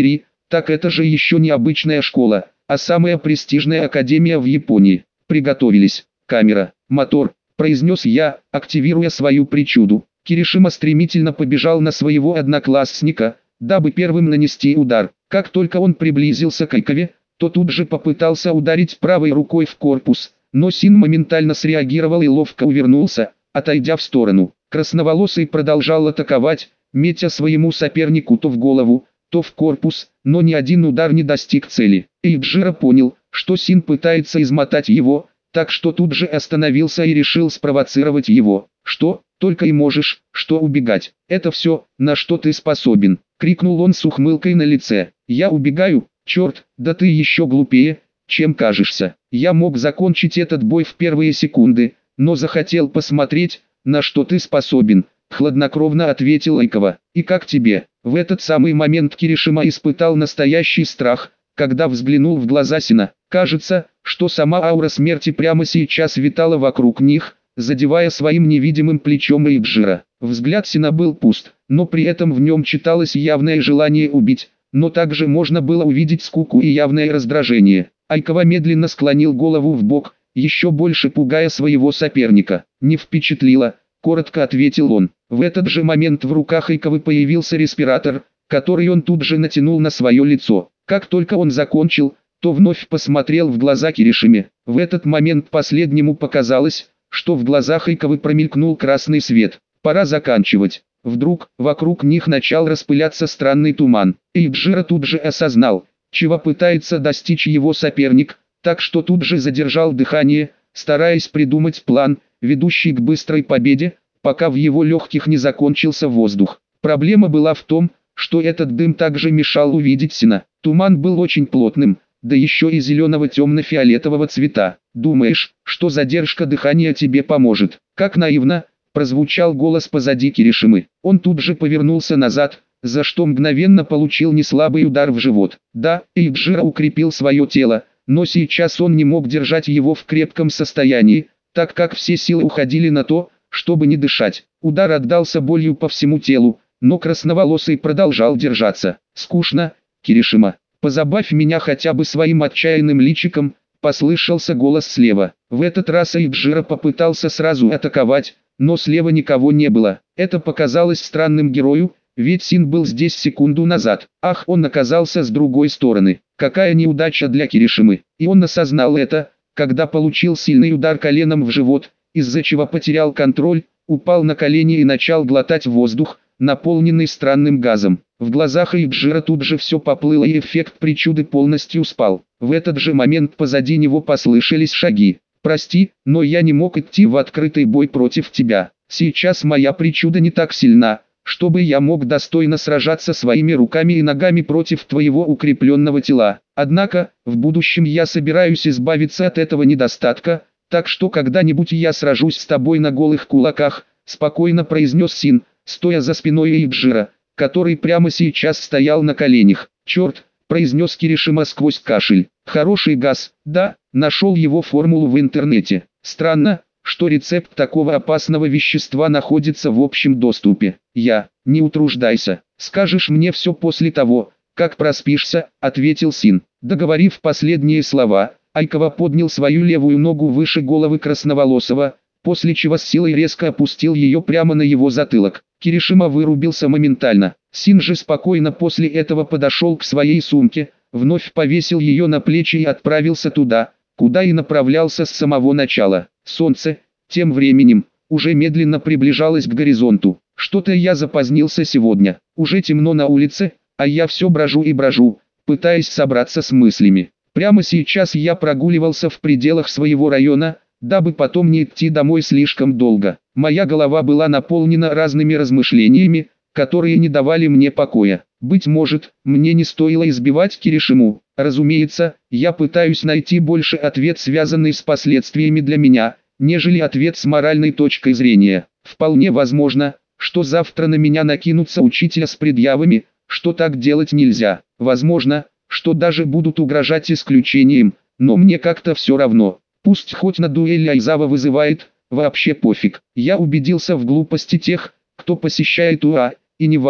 Так это же еще не обычная школа, а самая престижная академия в Японии. Приготовились. Камера, мотор, произнес я, активируя свою причуду. Киришима стремительно побежал на своего одноклассника, дабы первым нанести удар. Как только он приблизился к Айкове, то тут же попытался ударить правой рукой в корпус, но Син моментально среагировал и ловко увернулся, отойдя в сторону. Красноволосый продолжал атаковать, метя своему сопернику то в голову, то в корпус, но ни один удар не достиг цели. Эйджиро понял, что Син пытается измотать его, так что тут же остановился и решил спровоцировать его. «Что, только и можешь, что убегать? Это все, на что ты способен?» — крикнул он с ухмылкой на лице. «Я убегаю? Черт, да ты еще глупее, чем кажешься. Я мог закончить этот бой в первые секунды, но захотел посмотреть, на что ты способен», — хладнокровно ответил Айкова. «И как тебе?» В этот самый момент Киришима испытал настоящий страх, когда взглянул в глаза Сина. Кажется, что сама аура смерти прямо сейчас витала вокруг них, задевая своим невидимым плечом Эйджиро. Взгляд Сина был пуст, но при этом в нем читалось явное желание убить, но также можно было увидеть скуку и явное раздражение. Айкова медленно склонил голову в бок, еще больше пугая своего соперника. «Не впечатлило», — коротко ответил он. В этот же момент в руках Айковы появился респиратор, который он тут же натянул на свое лицо. Как только он закончил, то вновь посмотрел в глаза Киришиме. В этот момент последнему показалось, что в глазах Айковы промелькнул красный свет. Пора заканчивать. Вдруг, вокруг них начал распыляться странный туман. Эйджиро тут же осознал, чего пытается достичь его соперник, так что тут же задержал дыхание, стараясь придумать план, ведущий к быстрой победе, пока в его легких не закончился воздух. Проблема была в том, что этот дым также мешал увидеть Сина. Туман был очень плотным, да еще и зеленого темно-фиолетового цвета. «Думаешь, что задержка дыхания тебе поможет?» «Как наивно!» – прозвучал голос позади Киришимы. Он тут же повернулся назад, за что мгновенно получил неслабый удар в живот. Да, Эйджиро укрепил свое тело, но сейчас он не мог держать его в крепком состоянии, так как все силы уходили на то, чтобы не дышать. Удар отдался болью по всему телу, но красноволосый продолжал держаться. «Скучно, Киришима. Позабавь меня хотя бы своим отчаянным личиком», — послышался голос слева. В этот раз Эйджиро попытался сразу атаковать, но слева никого не было. Это показалось странным герою, ведь Син был здесь секунду назад. Ах, он оказался с другой стороны. Какая неудача для Киришимы. И он осознал это, когда получил сильный удар коленом в живот, из-за чего потерял контроль, упал на колени и начал глотать воздух, наполненный странным газом. В глазах Эйджиро тут же все поплыло и эффект причуды полностью спал. В этот же момент позади него послышались шаги. «Прости, но я не мог идти в открытый бой против тебя. Сейчас моя причуда не так сильна, чтобы я мог достойно сражаться своими руками и ногами против твоего укрепленного тела. Однако, в будущем я собираюсь избавиться от этого недостатка, так что когда-нибудь я сражусь с тобой на голых кулаках», — спокойно произнес Син, стоя за спиной Эйджиро, который прямо сейчас стоял на коленях. «Черт», — произнес Киришима сквозь кашель. «Хороший газ, да, нашел его формулу в интернете. Странно, что рецепт такого опасного вещества находится в общем доступе. Не утруждайся, скажешь мне все после того, как проспишься», — ответил Син. Договорив последние слова, Айкова поднял свою левую ногу выше головы красноволосого, после чего с силой резко опустил ее прямо на его затылок. Киришима вырубился моментально. Син же спокойно после этого подошел к своей сумке, вновь повесил ее на плечи и отправился туда, куда и направлялся с самого начала. Солнце, тем временем, уже медленно приближалось к горизонту. «Что-то я запозднился сегодня. Уже темно на улице, а я все брожу и брожу, пытаясь собраться с мыслями. Прямо сейчас я прогуливался в пределах своего района, дабы потом не идти домой слишком долго. Моя голова была наполнена разными размышлениями, которые не давали мне покоя. Быть может, мне не стоило избивать Киришиму. Разумеется, я пытаюсь найти больше ответ, связанный с последствиями для меня, нежели ответ с моральной точкой зрения. Вполне возможно, что завтра на меня накинутся учителя с предъявами, что так делать нельзя. Возможно, что даже будут угрожать исключением, но мне как-то все равно. Пусть хоть на дуэль Айзава вызывает, вообще пофиг. Я убедился в глупости тех, кто посещает УА, и неважно,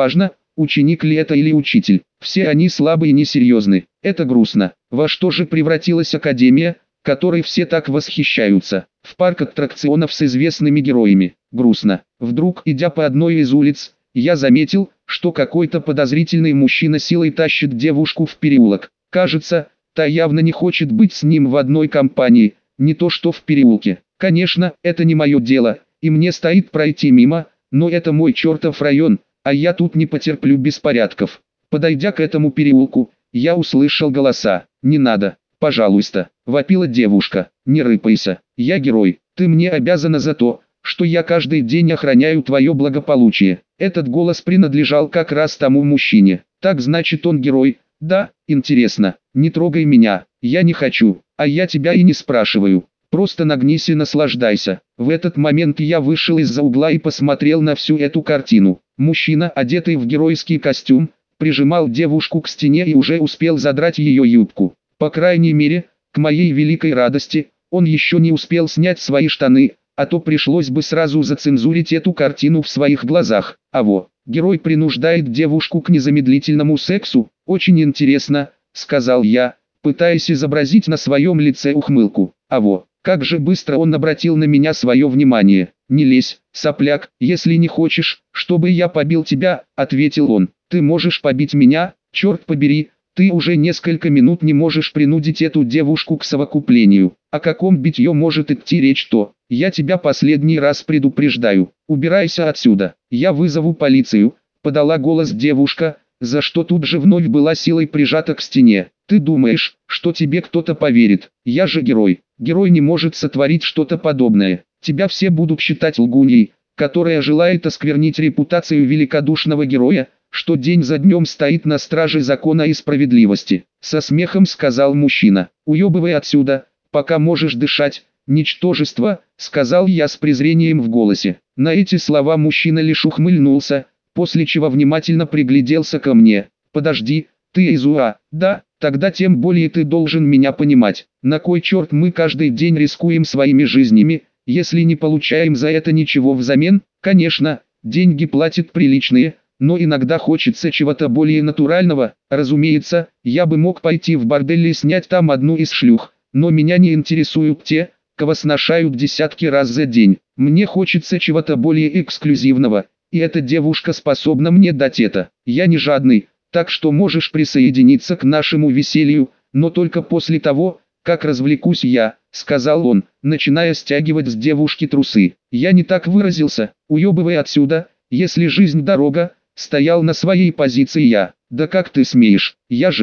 ученик ли это или учитель. Все они слабы и несерьезны. Это грустно. Во что же превратилась Академия, которой все так восхищаются? В парк аттракционов с известными героями. Грустно. Вдруг, идя по одной из улиц, я заметил, что какой-то подозрительный мужчина силой тащит девушку в переулок. Кажется, та явно не хочет быть с ним в одной компании, не то что в переулке. Конечно, это не мое дело, и мне стоит пройти мимо, но это мой чертов район, а я тут не потерплю беспорядков. Подойдя к этому переулку, я услышал голоса. «Не надо, пожалуйста», — вопила девушка. «Не рыпайся, я герой, ты мне обязана за то, что я каждый день охраняю твое благополучие». Этот голос принадлежал как раз тому мужчине. Так значит он герой? Да, интересно. Не трогай меня, я не хочу, а я тебя и не спрашиваю. Просто нагнись и наслаждайся. В этот момент я вышел из-за угла и посмотрел на всю эту картину. Мужчина, одетый в геройский костюм, прижимал девушку к стене и уже успел задрать ее юбку. По крайней мере, к моей великой радости, он еще не успел снять свои штаны, а то пришлось бы сразу зацензурить эту картину в своих глазах. Герой принуждает девушку к незамедлительному сексу. Очень интересно, сказал я, пытаясь изобразить на своем лице ухмылку. Как же быстро он обратил на меня свое внимание. «Не лезь, сопляк, если не хочешь, чтобы я побил тебя», — ответил он. «Ты можешь побить меня, черт побери, ты уже несколько минут не можешь принудить эту девушку к совокуплению. О каком битье может идти речь, то? Я тебя последний раз предупреждаю. Убирайся отсюда, я вызову полицию», — подала голос девушка, за что тут же вновь была силой прижата к стене. «Ты думаешь, что тебе кто-то поверит? Я же герой. Герой не может сотворить что-то подобное. Тебя все будут считать лгуньей, которая желает осквернить репутацию великодушного героя, что день за днем стоит на страже закона и справедливости», — со смехом сказал мужчина. «Уебывай отсюда, пока можешь дышать, ничтожество», — сказал я с презрением в голосе. На эти слова мужчина лишь ухмыльнулся, после чего внимательно пригляделся ко мне. «Подожди, ты из УА, да? Тогда тем более ты должен меня понимать. На кой черт мы каждый день рискуем своими жизнями, если не получаем за это ничего взамен? Конечно, деньги платят приличные, но иногда хочется чего-то более натурального. Разумеется, я бы мог пойти в бордель и снять там одну из шлюх, но меня не интересуют те, кого сношают десятки раз за день. Мне хочется чего-то более эксклюзивного, и эта девушка способна мне дать это. Я не жадный, так что можешь присоединиться к нашему веселью, но только после того, как развлекусь я», — сказал он, начиная стягивать с девушки трусы. «Я не так выразился, уебывай отсюда, если жизнь дорога», — стоял на своей позиции я. «Да как ты смеешь,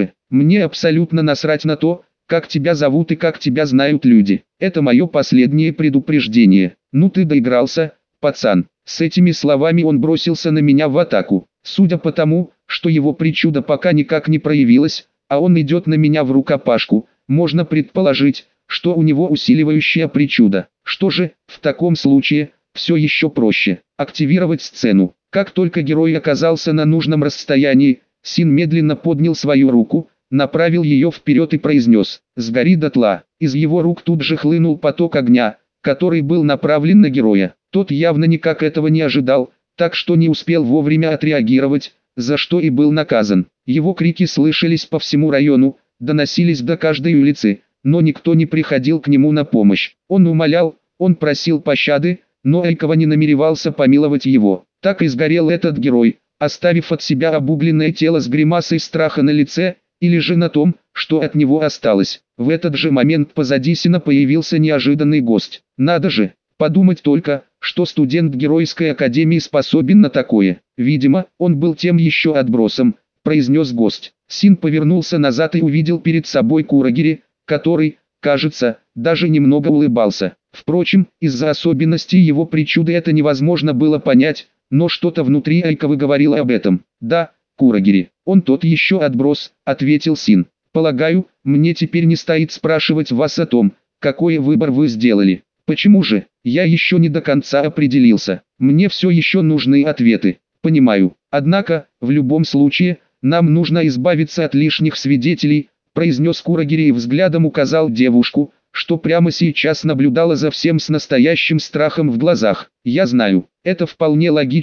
мне абсолютно насрать на то, как тебя зовут и как тебя знают люди. Это мое последнее предупреждение. Ну ты доигрался, пацан». С этими словами он бросился на меня в атаку. Судя по тому, что его причуда пока никак не проявилась, а он идет на меня в рукопашку, можно предположить, что у него усиливающая причуда. Что же, в таком случае, все еще проще. Активировать сцену. Как только герой оказался на нужном расстоянии, Син медленно поднял свою руку, направил ее вперед и произнес: «Сгори дотла». Из его рук тут же хлынул поток огня, который был направлен на героя. Тот явно никак этого не ожидал, так что не успел вовремя отреагировать, за что и был наказан. Его крики слышались по всему району, доносились до каждой улицы, но никто не приходил к нему на помощь. Он умолял, он просил пощады, но Айкова не намеревался помиловать его. Так и сгорел этот герой, оставив от себя обугленное тело с гримасой страха на лице, или же на том, что от него осталось. В этот же момент позади Сина появился неожиданный гость. Надо же, подумать только, что студент Геройской Академии способен на такое. Видимо, он был тем еще отбросом, произнес гость. Син повернулся назад и увидел перед собой Курагири, который, кажется, даже немного улыбался. Впрочем, из-за особенностей его причуды это невозможно было понять, но что-то внутри Айковы говорило об этом. «Да, Курагири, он тот еще отброс», — ответил Син. «Полагаю, мне теперь не стоит спрашивать вас о том, какой выбор вы сделали». «Почему же? Я еще не до конца определился. Мне все еще нужны ответы». «Понимаю. Однако, в любом случае, нам нужно избавиться от лишних свидетелей», — произнес Курагири и взглядом указал девушку, что прямо сейчас наблюдала за всем с настоящим страхом в глазах. «Я знаю, это вполне логично»,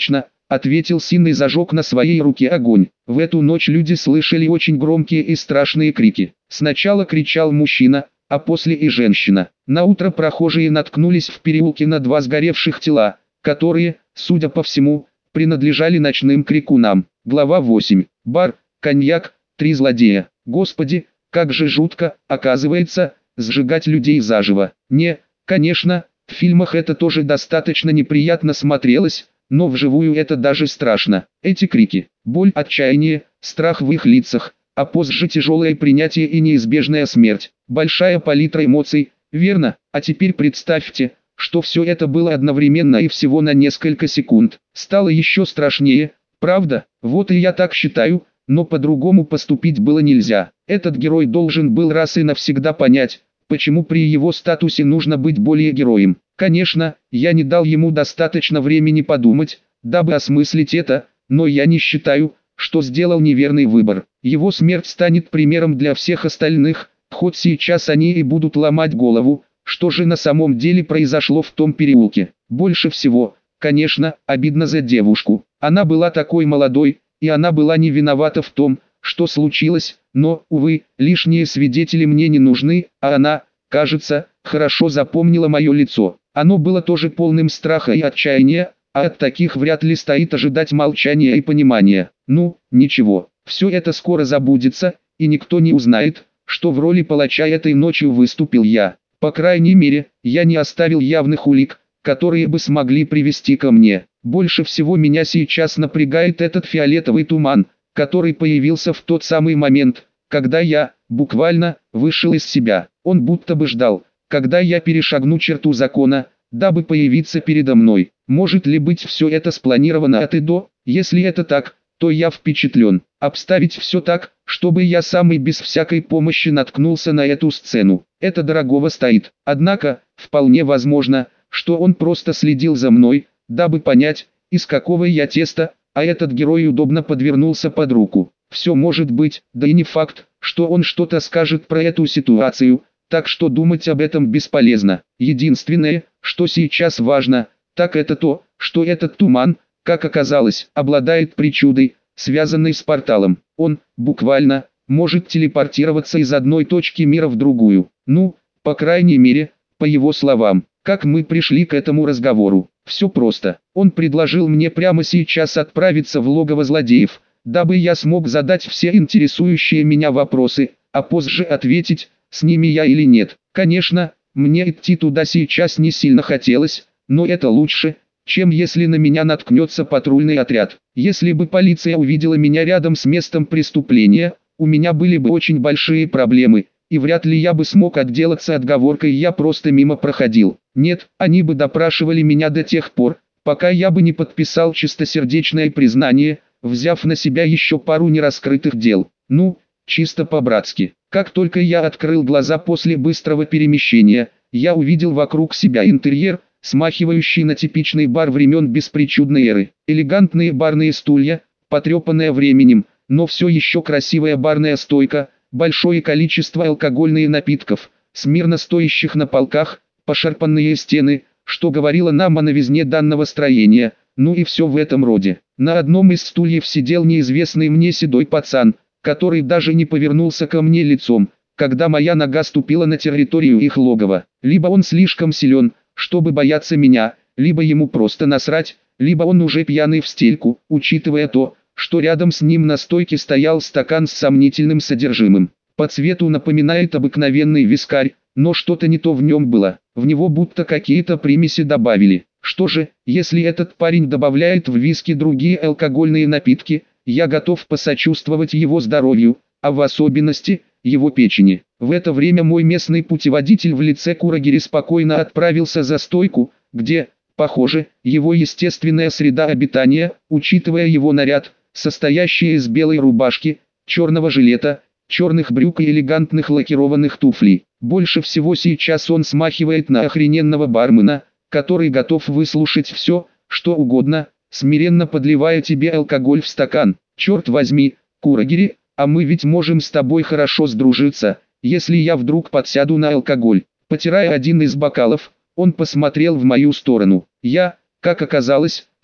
ответил Син и зажег на своей руке огонь. В эту ночь люди слышали очень громкие и страшные крики. Сначала кричал мужчина, а после и женщина. Наутро прохожие наткнулись в переулке на два сгоревших тела, которые, судя по всему, принадлежали ночным крикунам. Глава 8. Бар, коньяк, 3 злодея. Господи, как же жутко, оказывается, сжигать людей заживо. Не, конечно, в фильмах это тоже достаточно неприятно смотрелось, но вживую это даже страшно. Эти крики, боль, отчаяние, страх в их лицах, а позже тяжелое принятие и неизбежная смерть. Большая палитра эмоций, верно? А теперь представьте, что все это было одновременно и всего на несколько секунд. Стало еще страшнее, правда? Вот и я так считаю, но по-другому поступить было нельзя. Этот герой должен был раз и навсегда понять, почему при его статусе нужно быть более героем. Конечно, я не дал ему достаточно времени подумать, дабы осмыслить это, но я не считаю, что сделал неверный выбор. Его смерть станет примером для всех остальных, хоть сейчас они и будут ломать голову, что же на самом деле произошло в том переулке. Больше всего, конечно, обидно за девушку. Она была такой молодой, и она была не виновата в том, что случилось, но, увы, лишние свидетели мне не нужны, а она, кажется, хорошо запомнила мое лицо. Оно было тоже полным страха и отчаяния, а от таких вряд ли стоит ожидать молчания и понимания. Ну, ничего, все это скоро забудется, и никто не узнает, что в роли палача этой ночью выступил я. По крайней мере, я не оставил явных улик, которые бы смогли привести ко мне. Больше всего меня сейчас напрягает этот фиолетовый туман, который появился в тот самый момент, когда я, буквально, вышел из себя. Он будто бы ждал, когда я перешагну черту закона, дабы появиться передо мной. Может ли быть все это спланировано от и до? Если это так, то я впечатлен. Обставить все так, чтобы я сам и без всякой помощи наткнулся на эту сцену. Это дорогого стоит. Однако, вполне возможно, что он просто следил за мной, дабы понять, из какого я теста, а этот герой удобно подвернулся под руку. Все может быть, да и не факт, что он что-то скажет про эту ситуацию, так что думать об этом бесполезно. Единственное, что сейчас важно, так это то, что этот туман, как оказалось, обладает причудой, связанной с порталом. Он, буквально, может телепортироваться из одной точки мира в другую. Ну, по крайней мере, по его словам. Как мы пришли к этому разговору? Все просто. Он предложил мне прямо сейчас отправиться в логово злодеев, дабы я смог задать все интересующие меня вопросы, а позже ответить, с ними я или нет. Конечно, мне идти туда сейчас не сильно хотелось, но это лучше, чем если на меня наткнется патрульный отряд. Если бы полиция увидела меня рядом с местом преступления, у меня были бы очень большие проблемы, и вряд ли я бы смог отделаться отговоркой «я просто мимо проходил». Нет, они бы допрашивали меня до тех пор, пока я бы не подписал чистосердечное признание, взяв на себя еще пару нераскрытых дел. Ну, чисто по-братски. Как только я открыл глаза после быстрого перемещения, я увидел вокруг себя интерьер, смахивающий на типичный бар времен беспричудной эры. Элегантные барные стулья, потрепанные временем, но все еще красивая барная стойка, большое количество алкогольных напитков, смирно стоящих на полках, пошарпанные стены, что говорило нам о новизне данного строения, ну и все в этом роде. На одном из стульев сидел неизвестный мне седой пацан, который даже не повернулся ко мне лицом, когда моя нога ступила на территорию их логова. Либо он слишком силен, чтобы бояться меня, либо ему просто насрать, либо он уже пьяный в стельку, учитывая то, что рядом с ним на стойке стоял стакан с сомнительным содержимым. По цвету напоминает обыкновенный вискарь, но что-то не то в нем было, в него будто какие-то примеси добавили. Что же, если этот парень добавляет в виски другие алкогольные напитки, я готов посочувствовать его здоровью, а в особенности, его печени. В это время мой местный путеводитель в лице Курагири спокойно отправился за стойку, где, похоже, его естественная среда обитания, учитывая его наряд, состоящий из белой рубашки, черного жилета, черных брюк и элегантных лакированных туфлей. Больше всего сейчас он смахивает на охрененного бармена, который готов выслушать все, что угодно, смиренно подливая тебе алкоголь в стакан. Черт возьми, Курагири, а мы ведь можем с тобой хорошо сдружиться, если я вдруг подсяду на алкоголь. Потирая один из бокалов, он посмотрел в мою сторону. Я, как оказалось,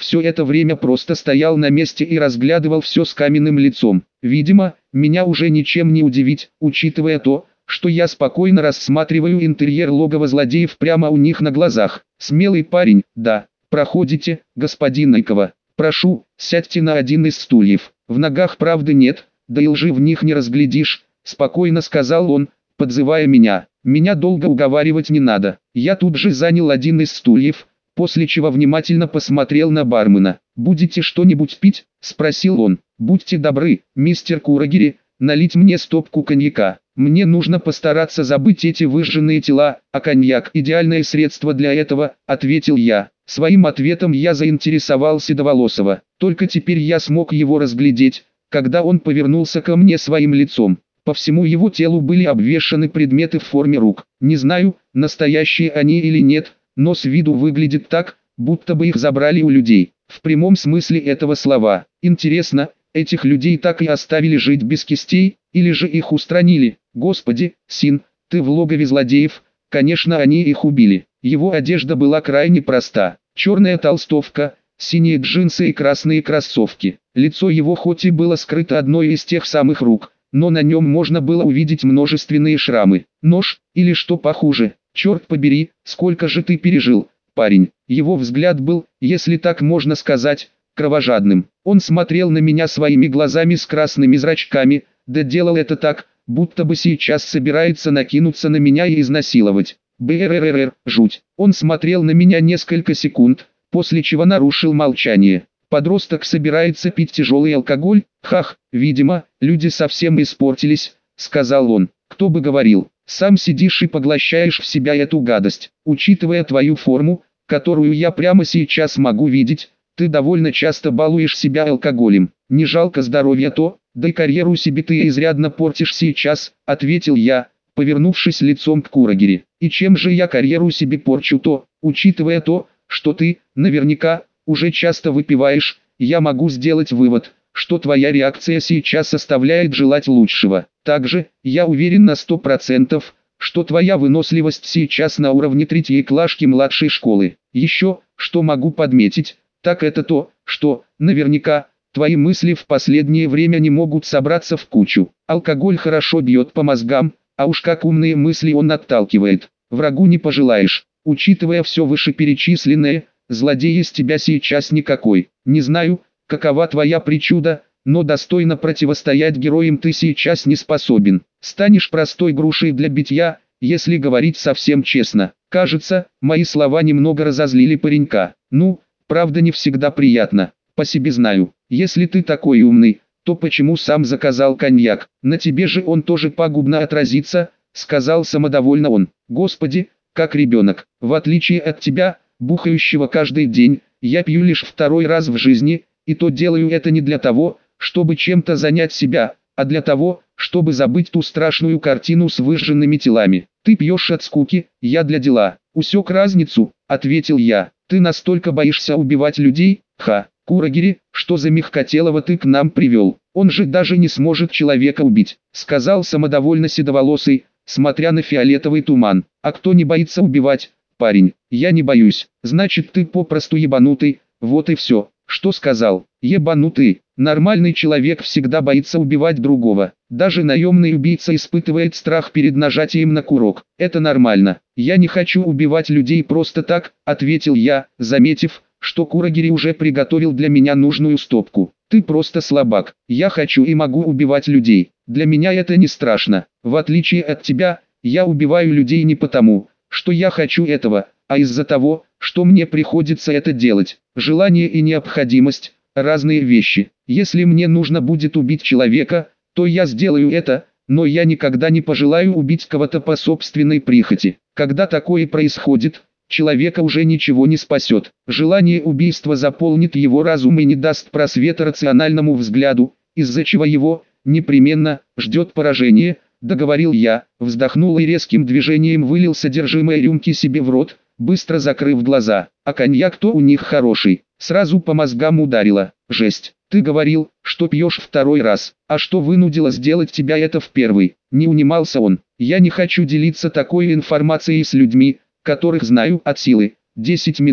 все это время просто стоял на месте и разглядывал все с каменным лицом. Видимо, меня уже ничем не удивить, учитывая то, что я спокойно рассматриваю интерьер логова злодеев прямо у них на глазах. Смелый парень, да. Проходите, господин Найкова. Прошу, сядьте на один из стульев. В ногах правды нет, да и лжи в них не разглядишь, спокойно сказал он, подзывая меня. Меня долго уговаривать не надо. Я тут же занял один из стульев, после чего внимательно посмотрел на бармена. «Будете что-нибудь пить?» – спросил он. «Будьте добры, мистер Курагири, налить мне стопку коньяка. Мне нужно постараться забыть эти выжженные тела, а коньяк – идеальное средство для этого», – ответил я. Своим ответом я заинтересовал Седоволосого. Только теперь я смог его разглядеть, когда он повернулся ко мне своим лицом. По всему его телу были обвешаны предметы в форме рук. Не знаю, настоящие они или нет, но с виду выглядит так, будто бы их забрали у людей. В прямом смысле этого слова. Интересно, этих людей так и оставили жить без кистей, или же их устранили? Господи, Син, ты в логове злодеев, конечно они их убили. Его одежда была крайне проста. Черная толстовка, синие джинсы и красные кроссовки. Лицо его хоть и было скрыто одной из тех самых рук, но на нем можно было увидеть множественные шрамы. Нож, или что похуже. Черт побери, сколько же ты пережил, парень. Его взгляд был, если так можно сказать, кровожадным. Он смотрел на меня своими глазами с красными зрачками, да делал это так, будто бы сейчас собирается накинуться на меня и изнасиловать. Бррррр, жуть. Он смотрел на меня несколько секунд, после чего нарушил молчание. Подросток собирается пить тяжелый алкоголь? Хах, видимо, люди совсем испортились, сказал он. Кто бы говорил, сам сидишь и поглощаешь в себя эту гадость. Учитывая твою форму, которую я прямо сейчас могу видеть, ты довольно часто балуешь себя алкоголем. Не жалко здоровья то, да и карьеру себе ты изрядно портишь сейчас, ответил я, повернувшись лицом к Курагири. И чем же я карьеру себе порчу то, учитывая то, что ты, наверняка, уже часто выпиваешь, я могу сделать вывод, что твоя реакция сейчас оставляет желать лучшего. Также, я уверен на 100%, что твоя выносливость сейчас на уровне третьей клашки младшей школы. Еще, что могу подметить, так это то, что, наверняка, твои мысли в последнее время не могут собраться в кучу. Алкоголь хорошо бьет по мозгам, а уж как умные мысли он отталкивает. Врагу не пожелаешь. Учитывая все вышеперечисленное, злодей из тебя сейчас никакой. Не знаю, какова твоя причуда, но достойно противостоять героям ты сейчас не способен. Станешь простой грушей для битья, если говорить совсем честно. Кажется, мои слова немного разозлили паренька. Ну, правда не всегда приятно. По себе знаю. Если ты такой умный, то почему сам заказал коньяк? На тебе же он тоже пагубно отразится, сказал самодовольно он. Господи, как ребенок. В отличие от тебя, бухающего каждый день, я пью лишь второй раз в жизни, и то делаю это не для того, чтобы чем-то занять себя, а для того, чтобы забыть ту страшную картину с выжженными телами. Ты пьешь от скуки, я для дела. Усек разницу, ответил я. Ты настолько боишься убивать людей? Ха, Курагири, что за мягкотелого ты к нам привел? Он же даже не сможет человека убить, сказал самодовольно седоволосый, смотря на фиолетовый туман. А кто не боится убивать? Парень, я не боюсь. Значит ты попросту ебанутый, вот и все. Что сказал? Ебанутый. Нормальный человек всегда боится убивать другого. Даже наемный убийца испытывает страх перед нажатием на курок. Это нормально. Я не хочу убивать людей просто так, ответил я, заметив, что Курагири уже приготовил для меня нужную стопку. Ты просто слабак. Я хочу и могу убивать людей. Для меня это не страшно. В отличие от тебя, я убиваю людей не потому, что я хочу этого, а из-за того, что мне приходится это делать. Желание и необходимость – разные вещи. Если мне нужно будет убить человека, то я сделаю это, но я никогда не пожелаю убить кого-то по собственной прихоти. Когда такое происходит, человека уже ничего не спасет. Желание убийства заполнит его разум и не даст просвета рациональному взгляду, из-за чего его, непременно, ждет поражение, договорил я, вздохнул и резким движением вылил содержимое рюмки себе в рот, быстро закрыв глаза. А коньяк-то у них хороший, сразу по мозгам ударило. Жесть, ты говорил, что пьешь второй раз, а что вынудило сделать тебя это в первый? Не унимался он. Я не хочу делиться такой информацией с людьми, которых знаю от силы. 10 минут,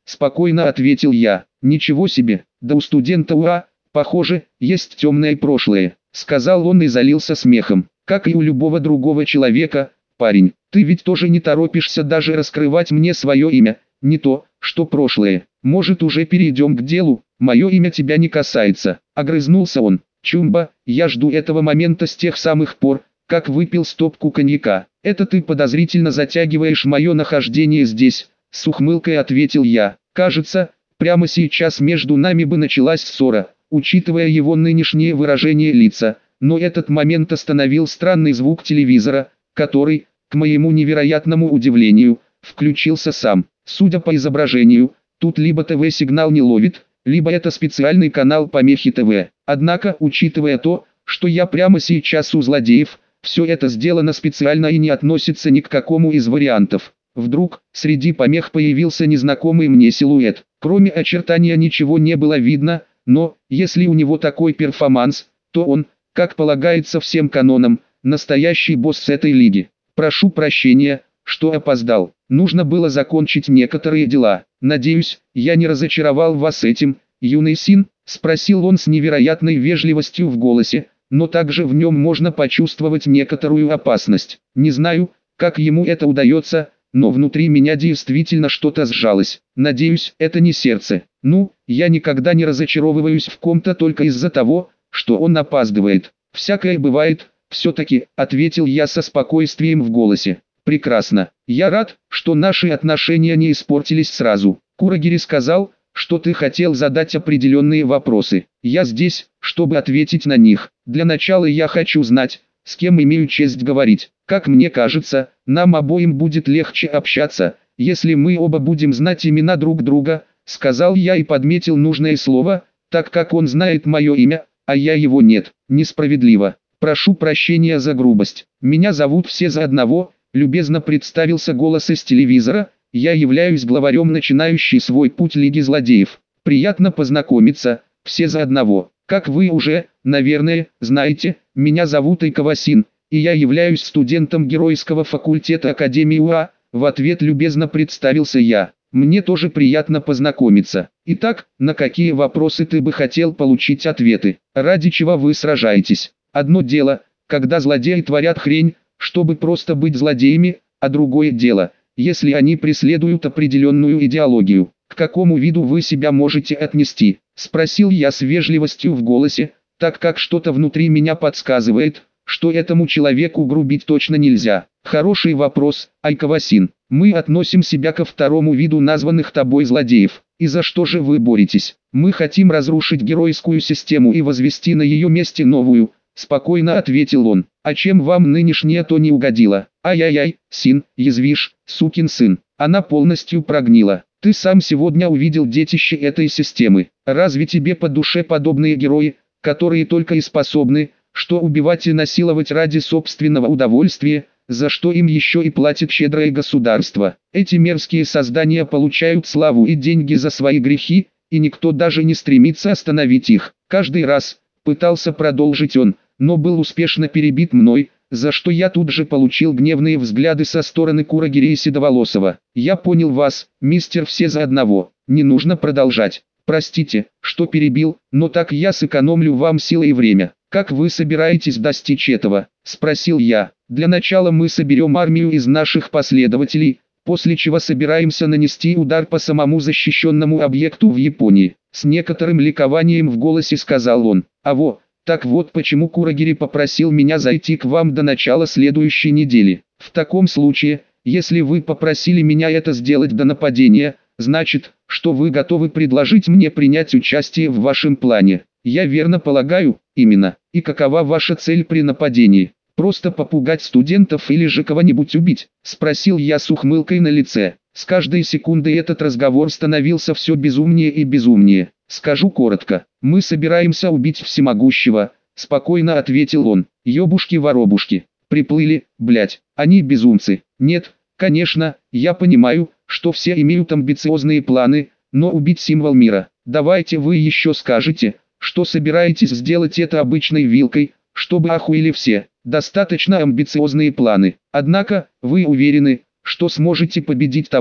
спокойно ответил я. Ничего себе, да у студента УА, похоже, есть темное прошлое, сказал он и залился смехом. Как и у любого другого человека, парень, ты ведь тоже не торопишься даже раскрывать мне свое имя, не то, что прошлое. Может, уже перейдем к делу, мое имя тебя не касается, огрызнулся он. Чумба, я жду этого момента с тех самых пор, как выпил стопку коньяка. Это ты подозрительно затягиваешь мое нахождение здесь, с ухмылкой ответил я. Кажется, прямо сейчас между нами бы началась ссора, учитывая его нынешнее выражение лица, но этот момент остановил странный звук телевизора, который, к моему невероятному удивлению, включился сам. Судя по изображению, тут либо ТВ-сигнал не ловит, либо это специальный канал помехи ТВ. Однако, учитывая то, что я прямо сейчас у злодеев, все это сделано специально и не относится ни к какому из вариантов. Вдруг, среди помех появился незнакомый мне силуэт. Кроме очертания ничего не было видно, но, если у него такой перформанс, то он, как полагается всем канонам, настоящий босс этой лиги. Прошу прощения, что опоздал. Нужно было закончить некоторые дела. Надеюсь, я не разочаровал вас этим, юный Син, спросил он с невероятной вежливостью в голосе, но также в нем можно почувствовать некоторую опасность. Не знаю, как ему это удается, но внутри меня действительно что-то сжалось. Надеюсь, это не сердце. Ну, я никогда не разочаровываюсь в ком-то только из-за того, что он опаздывает. Всякое бывает, все-таки, ответил я со спокойствием в голосе. Прекрасно. Я рад, что наши отношения не испортились сразу. Курагири сказал, что ты хотел задать определенные вопросы. Я здесь, чтобы ответить на них. Для начала я хочу знать, с кем имею честь говорить. Как мне кажется, нам обоим будет легче общаться, если мы оба будем знать имена друг друга, сказал я и подметил нужное слово, так как он знает мое имя, а я его нет. Несправедливо. Прошу прощения за грубость. Меня зовут все за одного, любезно представился голос из телевизора. Я являюсь главарем начинающей свой путь Лиги Злодеев. Приятно познакомиться, все за одного. Как вы уже, наверное, знаете, меня зовут Айкава Син, и я являюсь студентом Геройского факультета Академии УА. В ответ любезно представился я. Мне тоже приятно познакомиться. Итак, на какие вопросы ты бы хотел получить ответы? Ради чего вы сражаетесь? Одно дело, когда злодеи творят хрень, чтобы просто быть злодеями, а другое дело, если они преследуют определенную идеологию. К какому виду вы себя можете отнести? Спросил я с вежливостью в голосе, так как что-то внутри меня подсказывает, что этому человеку грубить точно нельзя. Хороший вопрос, Айкава Син. Мы относим себя ко второму виду названных тобой злодеев. И за что же вы боретесь? Мы хотим разрушить геройскую систему и возвести на ее месте новую, спокойно ответил он. А чем вам нынешнее то не угодило? Ай-яй-яй, Син, язвишь, сукин сын. Она полностью прогнила. Ты сам сегодня увидел детище этой системы. Разве тебе по душе подобные герои, которые только и способны, что убивать и насиловать ради собственного удовольствия, за что им еще и платит щедрое государство? Эти мерзкие создания получают славу и деньги за свои грехи, и никто даже не стремится остановить их. Каждый раз, пытался продолжить он, но был успешно перебит мной, за что я тут же получил гневные взгляды со стороны Курагири и Седоволосого. Я понял вас, мистер все за одного, не нужно продолжать. Простите, что перебил, но так я сэкономлю вам силы и время. Как вы собираетесь достичь этого? Спросил я. Для начала мы соберем армию из наших последователей, после чего собираемся нанести удар по самому защищенному объекту в Японии. С некоторым ликованием в голосе сказал он. Так вот почему Курагири попросил меня зайти к вам до начала следующей недели. В таком случае, если вы попросили меня это сделать до нападения, значит, что вы готовы предложить мне принять участие в вашем плане. Я верно полагаю, именно. И какова ваша цель при нападении? Просто попугать студентов или же кого-нибудь убить? Спросил я с ухмылкой на лице. С каждой секундой этот разговор становился все безумнее и безумнее. Скажу коротко, мы собираемся убить всемогущего, спокойно ответил он. Ёбушки-воробушки, приплыли, блять, они безумцы. Нет, конечно, я понимаю, что все имеют амбициозные планы, но убить символ мира. Давайте вы еще скажете, что собираетесь сделать это обычной вилкой, чтобы охуели все. Достаточно амбициозные планы. Однако, вы уверены, что сможете победить того,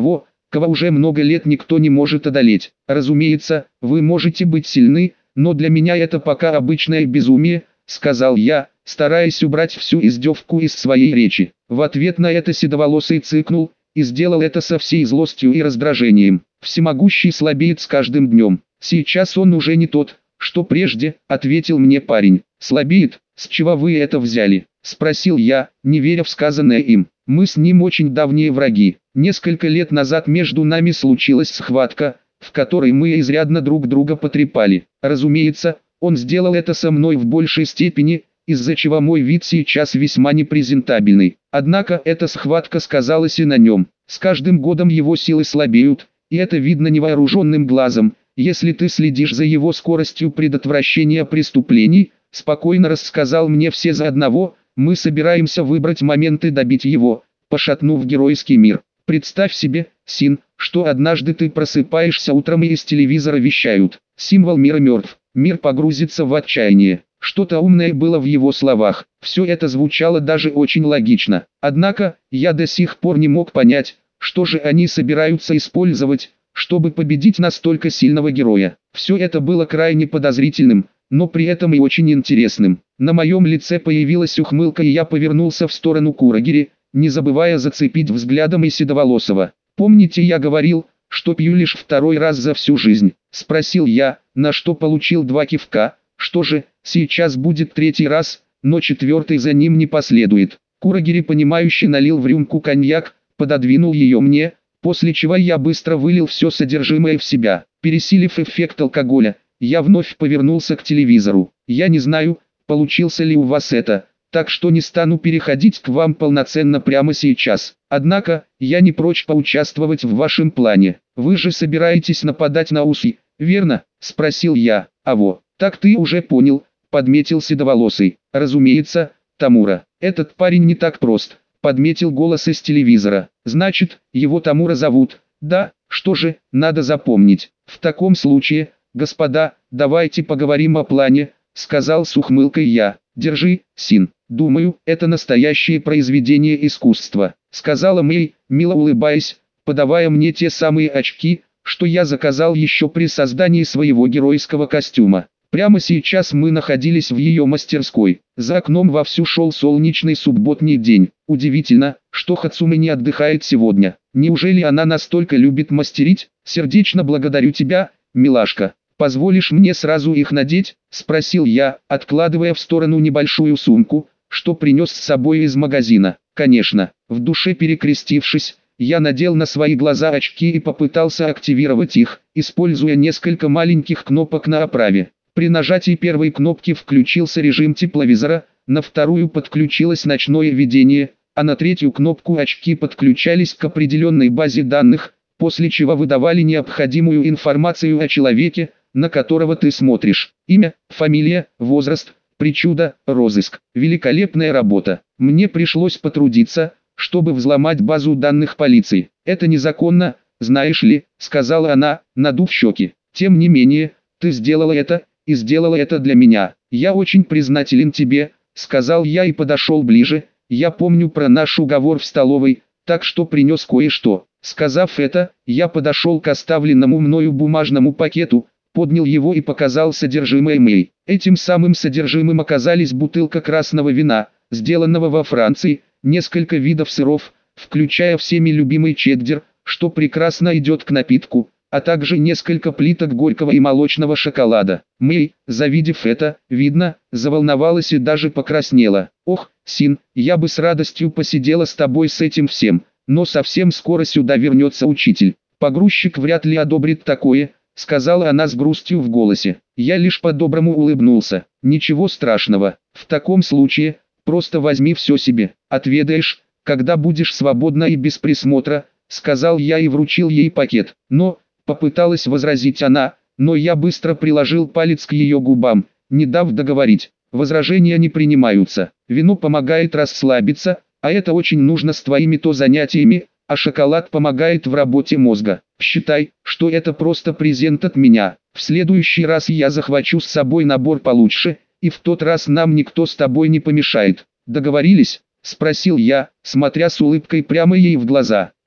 кого уже много лет никто не может одолеть. Разумеется, вы можете быть сильны, но для меня это пока обычное безумие, сказал я, стараясь убрать всю издевку из своей речи. В ответ на это седоволосый цыкнул, и сделал это со всей злостью и раздражением. Всемогущий слабеет с каждым днем. Сейчас он уже не тот, что прежде, ответил мне парень. Слабеет? С чего вы это взяли? Спросил я, не веря в сказанное им. Мы с ним очень давние враги. Несколько лет назад между нами случилась схватка, в которой мы изрядно друг друга потрепали. Разумеется, он сделал это со мной в большей степени, из-за чего мой вид сейчас весьма непрезентабельный. Однако эта схватка сказалась и на нем. С каждым годом его силы слабеют, и это видно невооруженным глазом. Если ты следишь за его скоростью предотвращения преступлений, спокойно рассказал мне все за одного, мы собираемся выбрать момент и добить его, пошатнув геройский мир. Представь себе, Син, что однажды ты просыпаешься утром и из телевизора вещают: символ мира мертв, мир погрузится в отчаяние. Что-то умное было в его словах, все это звучало даже очень логично. Однако, я до сих пор не мог понять, что же они собираются использовать, чтобы победить настолько сильного героя. Все это было крайне подозрительным, но при этом и очень интересным. На моем лице появилась ухмылка, и я повернулся в сторону Курагири, не забывая зацепить взглядом и Седоволосого. «Помните, я говорил, что пью лишь второй раз за всю жизнь?» – спросил я, на что получил 2 кивка. «Что же, сейчас будет 3-й раз, но 4-й за ним не последует». Курагири понимающе налил в рюмку коньяк, пододвинул ее мне, после чего я быстро вылил все содержимое в себя. Пересилив эффект алкоголя, я вновь повернулся к телевизору. «Я не знаю, получился ли у вас это, так что не стану переходить к вам полноценно прямо сейчас. Однако, я не прочь поучаствовать в вашем плане. Вы же собираетесь нападать на Уси, верно?» – спросил я. «Аво, так ты уже понял», – подметил Седоволосый. «Разумеется, Тамура, этот парень не так прост», – подметил голос из телевизора. «Значит, его Тамура зовут, да? Что же, надо запомнить. В таком случае, господа, давайте поговорим о плане», – сказал с ухмылкой я. «Держи, Син. Думаю, это настоящее произведение искусства», – сказала Мэй, мило улыбаясь, подавая мне те самые очки, что я заказал еще при создании своего геройского костюма. Прямо сейчас мы находились в ее мастерской. За окном вовсю шел солнечный субботний день. Удивительно, что Хацуми не отдыхает сегодня. Неужели она настолько любит мастерить? «Сердечно благодарю тебя, милашка. Позволишь мне сразу их надеть?» – спросил я, откладывая в сторону небольшую сумку, что принес с собой из магазина. «Конечно». В душе перекрестившись, я надел на свои глаза очки и попытался активировать их, используя несколько маленьких кнопок на оправе. При нажатии первой кнопки включился режим тепловизора, на вторую подключилось ночное видение, а на третью кнопку очки подключались к определенной базе данных, после чего выдавали необходимую информацию о человеке, на которого ты смотришь. Имя, фамилия, возраст, причуда, розыск. Великолепная работа. Мне пришлось потрудиться, чтобы взломать базу данных полиции. «Это незаконно, знаешь ли», — сказала она, надув щеки. «Тем не менее, ты сделала это, и сделала это для меня. Я очень признателен тебе», — сказал я и подошел ближе. «Я помню про наш уговор в столовой, так что принес кое-что». Сказав это, я подошел к оставленному мною бумажному пакету, поднял его и показал содержимое Мэй. Этим самым содержимым оказались бутылка красного вина, сделанного во Франции, несколько видов сыров, включая всеми любимый чеддер, что прекрасно идет к напитку, а также несколько плиток горького и молочного шоколада. Мэй, завидев это, видно, заволновалась и даже покраснела. «Ох, Син, я бы с радостью посидела с тобой с этим всем, но совсем скоро сюда вернется учитель. Погрузчик вряд ли одобрит такое», — сказала она с грустью в голосе. Я лишь по-доброму улыбнулся. «Ничего страшного. В таком случае, просто возьми все себе. Отведаешь, когда будешь свободна и без присмотра», — сказал я и вручил ей пакет. «Но», — попыталась возразить она, но я быстро приложил палец к ее губам, не дав договорить. «Возражения не принимаются. Вино помогает расслабиться, а это очень нужно с твоими-то занятиями, а шоколад помогает в работе мозга. Считай, что это просто презент от меня. В следующий раз я захвачу с собой набор получше, и в тот раз нам никто с тобой не помешает. Договорились?» — спросил я, смотря с улыбкой прямо ей в глаза.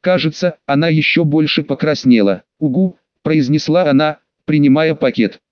Кажется, она еще больше покраснела. «Угу», – произнесла она, принимая пакет.